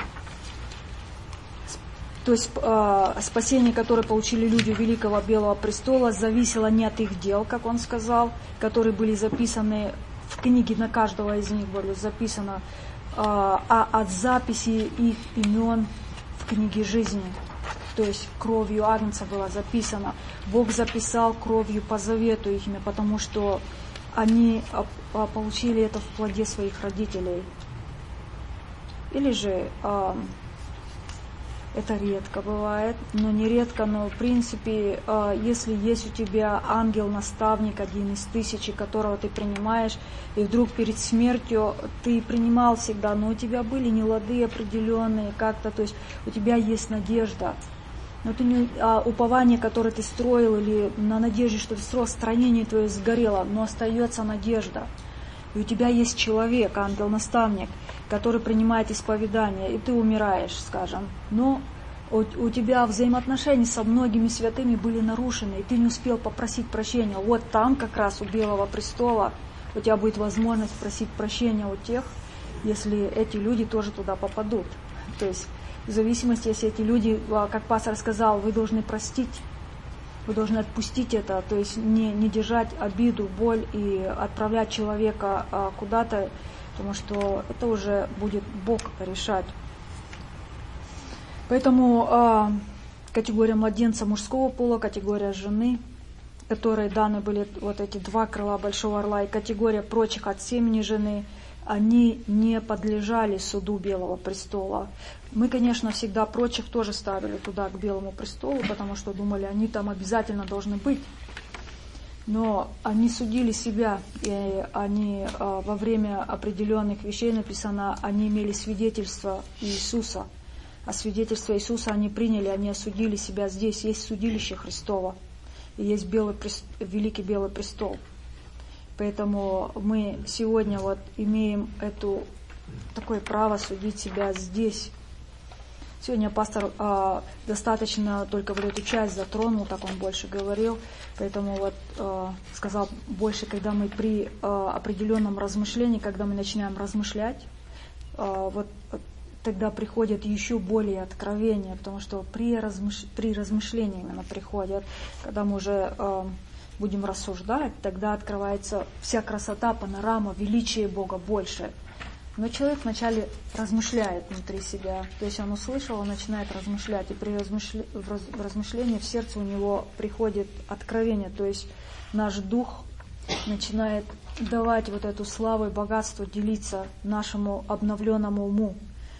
То есть э, спасение, которое получили люди Великого Белого престола, зависело не от их дел, как он сказал, которые были записаны в книге, на каждого из них было записано, э, а от записи их имен в книге жизни. То есть кровью Агнца было записано. Бог записал кровью по завету их имя, потому что они э, получили это в плоде своих родителей. Или же... Э, Это редко бывает, но не редко, но в принципе, если есть у тебя ангел-наставник, один из тысячи, которого ты принимаешь, и вдруг перед смертью ты принимал всегда, но у тебя были нелады определенные как-то, то есть у тебя есть надежда. Но ты не, а упование, которое ты строил, или на надежде, что ты строил, строение твое сгорело, но остается надежда. И у тебя есть человек, ангел-наставник, который принимает исповедание, и ты умираешь, скажем. Но у, у тебя взаимоотношения со многими святыми были нарушены, и ты не успел попросить прощения. Вот там как раз у Белого престола у тебя будет возможность просить прощения у тех, если эти люди тоже туда попадут. То есть в зависимости, если эти люди, как пастор сказал, вы должны простить, вы должны отпустить это, то есть не, не держать обиду, боль и отправлять человека а, куда-то, потому что это уже будет Бог решать. Поэтому а, категория младенца мужского пола, категория жены, которые даны были вот эти два крыла Большого Орла, и категория прочих от семени жены, они не подлежали суду Белого престола. Мы, конечно, всегда прочих тоже ставили туда, к Белому престолу, потому что думали, они там обязательно должны быть. Но они судили себя, и они во время определенных вещей написано, они имели свидетельство Иисуса. А свидетельство Иисуса они приняли, они осудили себя здесь. Есть судилище Христово, и есть белый, великий Белый престол. Поэтому мы сегодня вот имеем эту, такое право судить себя здесь. Сегодня пастор э, достаточно только вот эту часть затронул, так он больше говорил. Поэтому вот э, сказал больше, когда мы при э, определенном размышлении, когда мы начинаем размышлять, э, вот тогда приходит еще более откровение, потому что при, размыш... при размышлении именно приходят, когда мы уже э, будем рассуждать, тогда открывается вся красота, панорама, величие Бога больше. Но человек вначале размышляет внутри себя, то есть он услышал, он начинает размышлять, и при размышле... в размышлении в сердце у него приходит откровение, то есть наш дух начинает давать вот эту славу и богатство, делиться нашему обновленному уму.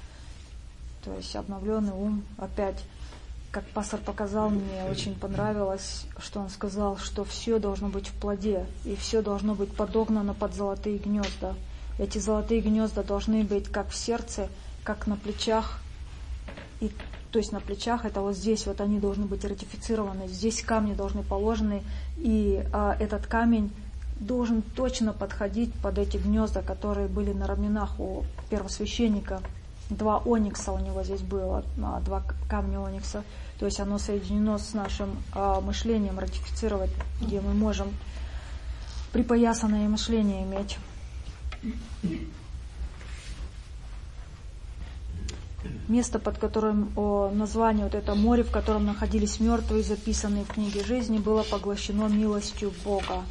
То есть обновленный ум, опять, как пастор показал, мне очень понравилось, что он сказал, что все должно быть в плоде, и все должно быть подогнано под золотые гнезда. Эти золотые гнезда должны быть как в сердце, как на плечах. И, то есть на плечах, это вот здесь, вот они должны быть ратифицированы, здесь камни должны положены, и а, этот камень должен точно подходить под эти гнезда, которые были на раменах у первосвященника. Два оникса у него здесь было, два камня оникса. То есть оно соединено с нашим а, мышлением, ратифицировать, где мы можем припоясанное мышление иметь. место, под которым о, название, вот это море, в котором находились мертвые, записанные в книге жизни, было поглощено милостью Бога.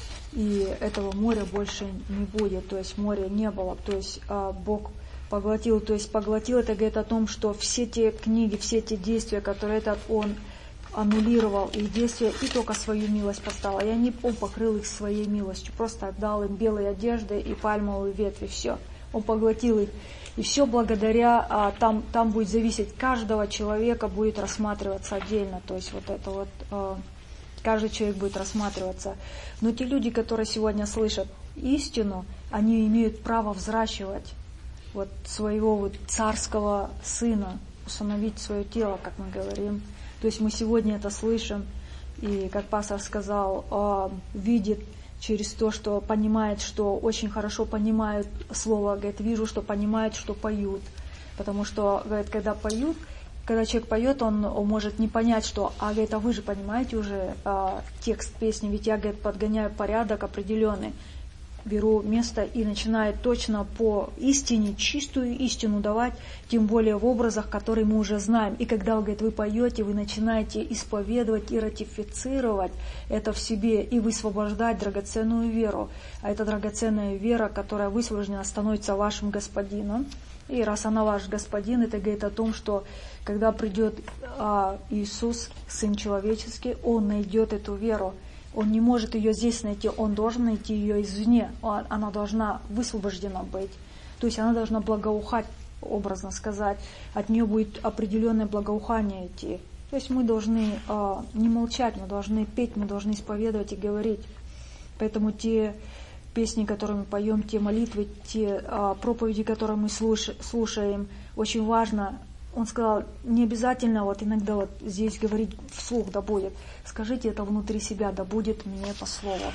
И этого моря больше не будет, то есть моря не было, то есть а, Бог поглотил, то есть поглотил, это говорит о том, что все те книги, все те действия, которые этот Он аннулировал, их действия, и только свою милость поставил. И они, Он покрыл их своей милостью, просто отдал им белые одежды и пальмовые ветви, все. Он поглотил их. И все благодаря, а, там, там будет зависеть, каждого человека будет рассматриваться отдельно, то есть вот это вот... А, каждый человек будет рассматриваться. Но те люди, которые сегодня слышат истину, они имеют право взращивать вот своего вот царского сына, установить свое тело, как мы говорим. То есть мы сегодня это слышим, и, как пастор сказал, видит через то, что понимает, что очень хорошо понимают слово, говорит, вижу, что понимают, что поют. Потому что, говорит, когда поют, когда человек поет, он, он может не понять, что, а, говорит, а вы же понимаете уже а, текст песни, ведь я, говорит, подгоняю порядок определенный, беру место и начинаю точно по истине, чистую истину давать, тем более в образах, которые мы уже знаем. И когда, говорит, вы поете, вы начинаете исповедовать и ратифицировать это в себе, и высвобождать драгоценную веру. А эта драгоценная вера, которая высвобождена, становится вашим господином. И раз она ваш господин, это говорит о том, что когда придет а, Иисус, Сын Человеческий, Он найдет эту веру. Он не может ее здесь найти, Он должен найти ее извне. Она должна высвобождена быть. То есть она должна благоухать, образно сказать. От нее будет определенное благоухание идти. То есть мы должны а, не молчать, мы должны петь, мы должны исповедовать и говорить. Поэтому те... песни, которые мы поем, те молитвы, те а, проповеди, которые мы слуш, слушаем, очень важно. Он сказал, не обязательно вот иногда вот здесь говорить вслух, да будет. Скажите это внутри себя, да будет мне по слову.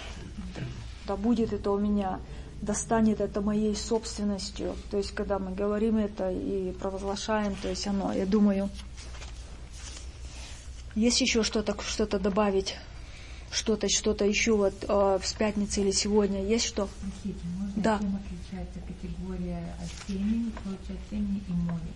Да будет это у меня, да станет это моей собственностью. То есть, когда мы говорим это и провозглашаем, то есть оно, я думаю. Есть еще что-то, что-то добавить? Что-то, что-то еще вот э, с пятницы или сегодня есть что? Простите, можно, да. Чем отличается категория от семени, прочее от семени и море?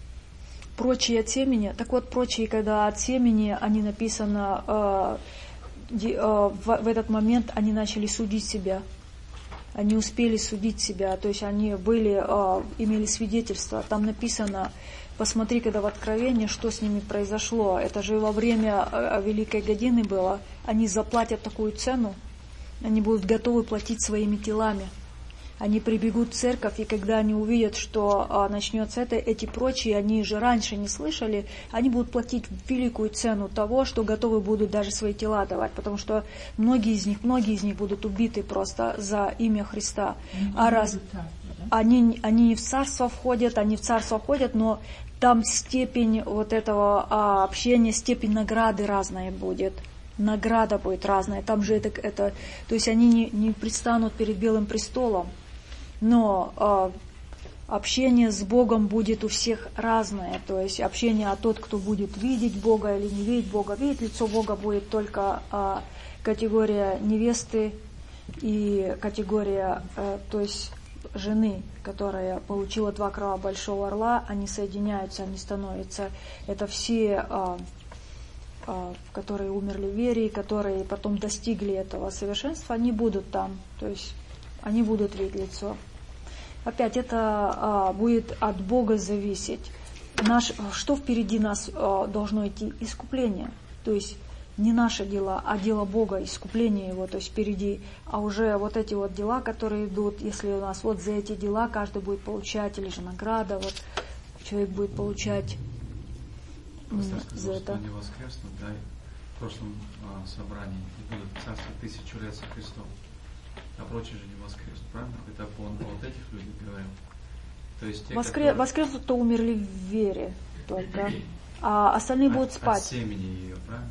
Прочие от семени. Так вот, прочие, когда от семени, они написано, э, э, в, в этот момент они начали судить себя. Они успели судить себя, то есть они были, э, имели свидетельство. Там написано, посмотри, когда в Откровении, что с ними произошло. Это же во время э, Великой Годины было. Они заплатят такую цену, они будут готовы платить своими телами. Они прибегут в церковь, и когда они увидят, что а, начнется это, эти прочие, они же раньше не слышали, они будут платить великую цену того, что готовы будут даже свои тела давать, потому что многие из них, многие из них будут убиты просто за имя Христа. Они а раз они, они не в царство входят, они в царство входят, но там степень вот этого а, общения, степень награды разная будет. Награда будет разная. Там же это, это то есть они не, не предстанут перед Белым престолом. Но э, общение с Богом будет у всех разное. То есть общение, а тот, кто будет видеть Бога или не видеть Бога. Видеть лицо Бога будет только э, категория невесты и категория, э, то есть жены, которая получила два крыла большого орла. Они соединяются, они становятся. Это все, э, э, которые умерли в вере, которые потом достигли этого совершенства, они будут там. То есть они будут видеть лицо. Опять это а, будет от Бога зависеть. Наш, что впереди нас а, должно идти? Искупление. То есть не наши дела, а дело Бога, искупление Его, то есть впереди. А уже вот эти вот дела, которые идут, если у нас вот за эти дела каждый будет получать, или же награда, вот человек будет получать Пастор м, сказал, за это. что они воскреснут, да, в прошлом а, собрании, и будут царство тысячу лет со Христом. А прочие же не воскреснут, правильно? Это он вот этих людей говорил. То есть те, Воскре... которые... Воскреснут, то умерли в вере только, а остальные от, будут спать. От семени ее, правильно?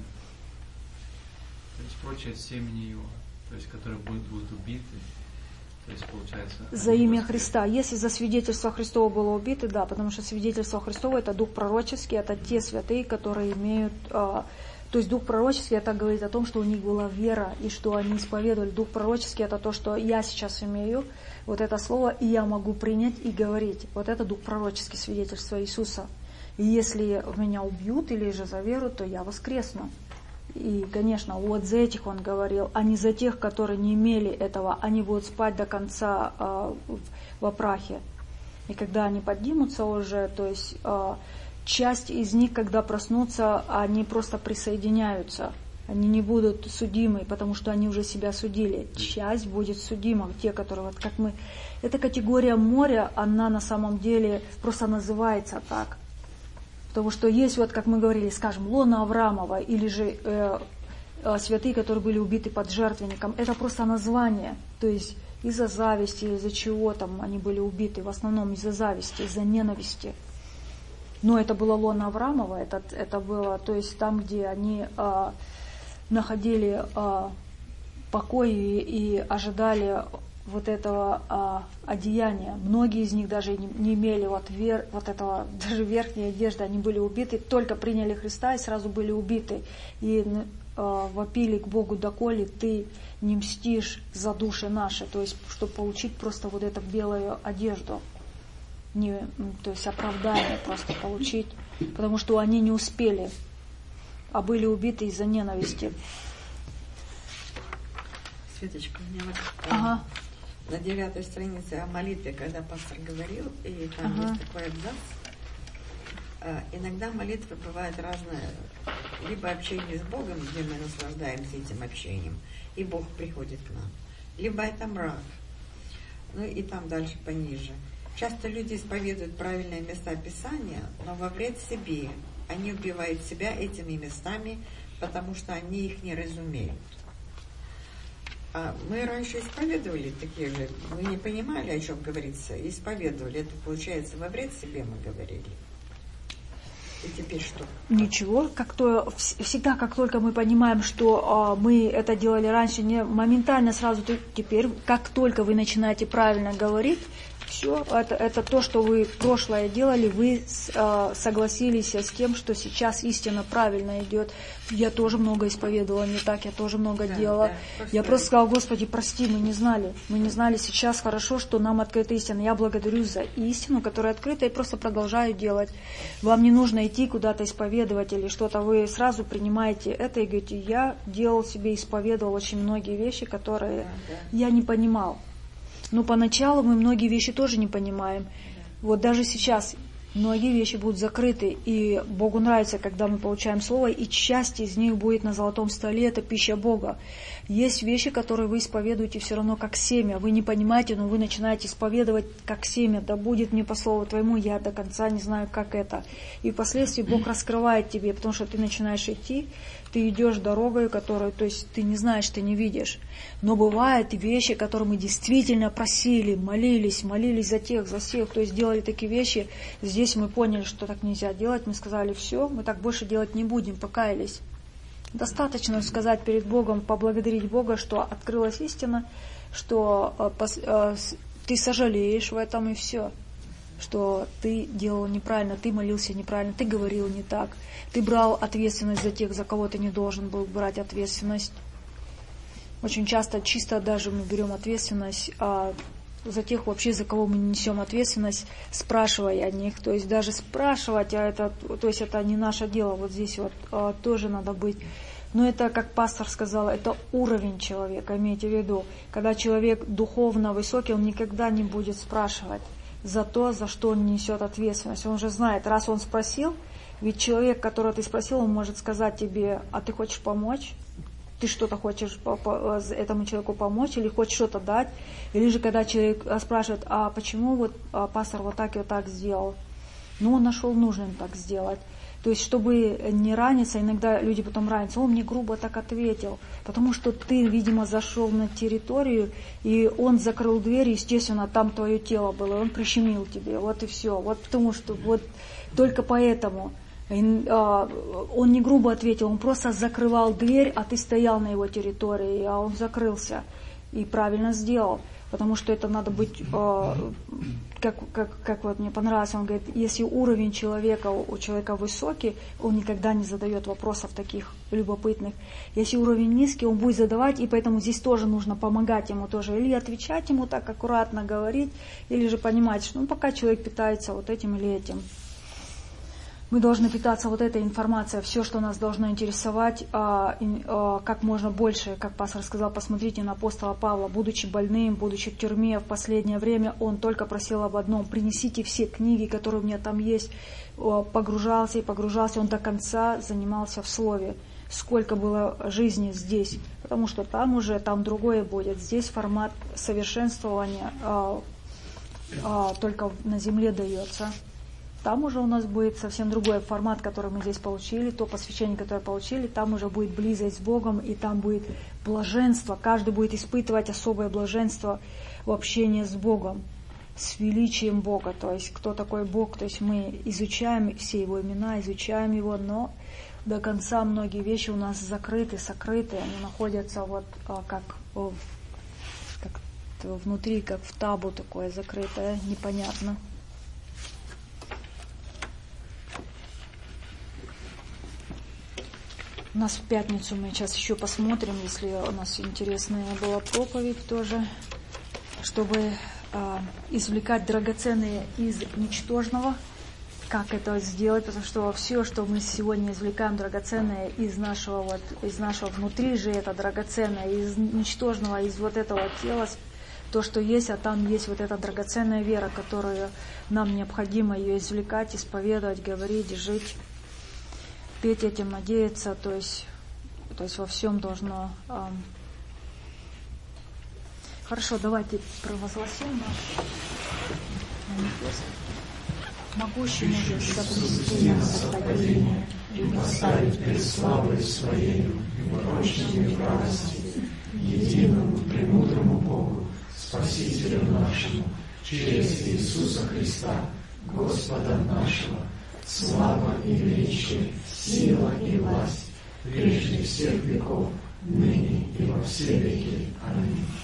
То есть прочие от семени его, то есть которые будут, будут убиты. То есть получается... За имя Христа. Если за свидетельство Христово было убиты, да, потому что свидетельство Христово это дух пророческий, это те святые, которые имеют... То есть дух пророческий, это говорит о том, что у них была вера, и что они исповедовали. Дух пророческий, это то, что я сейчас имею, вот это слово, и я могу принять и говорить. Вот это дух пророческий, свидетельство Иисуса. И если меня убьют или же за веру, то я воскресну. И, конечно, вот за этих он говорил, а не за тех, которые не имели этого. Они будут спать до конца э, во прахе. И когда они поднимутся уже, то есть э, часть из них, когда проснутся, они просто присоединяются. Они не будут судимы, потому что они уже себя судили. Часть будет судима, те, которые, вот как мы... Эта категория моря, она на самом деле просто называется так. Потому что есть, вот как мы говорили, скажем, лона Авраамова, или же э, э, святые, которые были убиты под жертвенником. Это просто название. То есть из-за зависти, из-за чего там они были убиты. В основном из-за зависти, из-за ненависти. Но это было лона Авраамова, это, это было, то есть там, где они... Э, находили а, покой и, и ожидали вот этого а, одеяния. Многие из них даже не, не имели вот, вер, вот этого, даже верхней одежды, они были убиты, только приняли Христа и сразу были убиты. И а, вопили к Богу: доколе ты не мстишь за души наши, то есть, чтобы получить просто вот эту белую одежду. Не, то есть оправдание просто получить, потому что они не успели, а были убиты из-за ненависти. Светочка, у меня вот ага. на девятой странице о молитве, когда пастор говорил, и там ага. есть такой абзац. Иногда молитвы бывают разные. Либо общение с Богом, где мы наслаждаемся этим общением, и Бог приходит к нам. Либо это мрак. Ну и там дальше пониже. Часто люди исповедуют правильные места Писания, но во вред себе. Они убивают себя этими местами, потому что они их не разумеют. А мы раньше исповедовали такие же, мы не понимали, о чем говорится, исповедовали. Это, получается, во вред себе мы говорили. И теперь что? Ничего, как то, всегда, как только мы понимаем, что а, мы это делали раньше, не моментально сразу, теперь, как только вы начинаете правильно говорить, все, это, это то, что вы прошлое делали, вы э, согласились с тем, что сейчас истина правильно идет. Я тоже много исповедовала не так, я тоже много да, делала. Да, просто я просто сказала: Господи, прости, мы не знали. Мы не знали, сейчас хорошо, что нам открыта истина. Я благодарю за истину, которая открыта, и просто продолжаю делать. Вам не нужно идти куда-то исповедовать или что-то. Вы сразу принимаете это и говорите: я делал себе, исповедовал очень многие вещи, которые да, да. я не понимал. Но поначалу мы многие вещи тоже не понимаем. Вот даже сейчас многие вещи будут закрыты, и Богу нравится, когда мы получаем Слово, и часть из них будет на золотом столе, это пища Бога. Есть вещи, которые вы исповедуете все равно как семя. Вы не понимаете, но вы начинаете исповедовать как семя. Да будет мне по слову твоему, я до конца не знаю, как это. И впоследствии Бог раскрывает тебе, потому что ты начинаешь идти, ты идешь дорогой, которую, то есть ты не знаешь, ты не видишь. Но бывают вещи, которые мы действительно просили, молились, молились за тех, за всех, то есть делали такие вещи. Здесь мы поняли, что так нельзя делать, мы сказали: все, мы так больше делать не будем, покаялись. Достаточно сказать перед Богом, поблагодарить Бога, что открылась истина, что э, пос, э, ты сожалеешь в этом, и все. Что ты делал неправильно, ты молился неправильно, ты говорил не так, ты брал ответственность за тех, за кого ты не должен был брать ответственность. Очень часто чисто даже мы берем ответственность а за тех вообще, за кого мы не несем ответственность, спрашивая о них. То есть даже спрашивать, а это, то есть это не наше дело. Вот здесь вот а, тоже надо быть. Но это, как пастор сказал, это уровень человека, имейте в виду. Когда человек духовно высокий, он никогда не будет спрашивать за то, за что он несет ответственность. Он уже знает, раз он спросил, ведь человек, которого ты спросил, он может сказать тебе: а ты хочешь помочь? Ты что-то хочешь этому человеку помочь или хочешь что-то дать? Или же когда человек спрашивает: а почему вот пастор вот так и вот так сделал? Ну, он нашел нужным так сделать. То есть, чтобы не раниться, иногда люди потом ранятся: он мне грубо так ответил, потому что ты, видимо, зашел на территорию, и он закрыл дверь, и, естественно, там твое тело было, и он прищемил тебе, вот и все. Вот потому что вот только поэтому он не грубо ответил, он просто закрывал дверь, а ты стоял на его территории, а он закрылся и правильно сделал. Потому что это надо быть, э, как, как, как вот мне понравилось, он говорит, если уровень человека, у человека высокий, он никогда не задает вопросов таких любопытных. Если уровень низкий, он будет задавать, и поэтому здесь тоже нужно помогать ему тоже. Или отвечать ему так аккуратно, говорить, или же понимать, что ну, пока человек питается вот этим или этим. Мы должны питаться вот этой информацией, все, что нас должно интересовать, а, а, как можно больше, как пастор сказал, посмотрите на апостола Павла, будучи больным, будучи в тюрьме в последнее время, он только просил об одном: принесите все книги, которые у меня там есть, погружался и погружался, он до конца занимался в Слове. Сколько было жизни здесь, потому что там уже, там другое будет, здесь формат совершенствования а, а, только на земле дается. Там уже у нас будет совсем другой формат, который мы здесь получили, то посвящение, которое получили, там уже будет близость с Богом, и там будет блаженство. Каждый будет испытывать особое блаженство в общении с Богом, с величием Бога. То есть, кто такой Бог, то есть мы изучаем все Его имена, изучаем Его, но до конца многие вещи у нас закрыты, сокрыты, они находятся вот как, как внутри, как в табу такое закрытое, непонятно. У нас в пятницу мы сейчас еще посмотрим, если у нас интересная была проповедь тоже, чтобы э, извлекать драгоценные из ничтожного. Как это сделать? Потому что все, что мы сегодня извлекаем драгоценное из нашего вот, из нашего внутри же, это драгоценное, из ничтожного, из вот этого тела, то, что есть, а там есть вот эта драгоценная вера, которую нам необходимо ее извлекать, исповедовать, говорить, жить. Петь этим, надеяться, то есть, то есть во всем должно... Эм... Хорошо, давайте провозгласим наш манифест. Могущий может соблюсти нас от падения и поставить пред славой Своею и прочными в радости, единому премудрому Богу, Спасителю нашему, через Иисуса Христа, Господа нашего, слава и величие, сила и власть, прежде всех веков, ныне и во все веки. Аминь.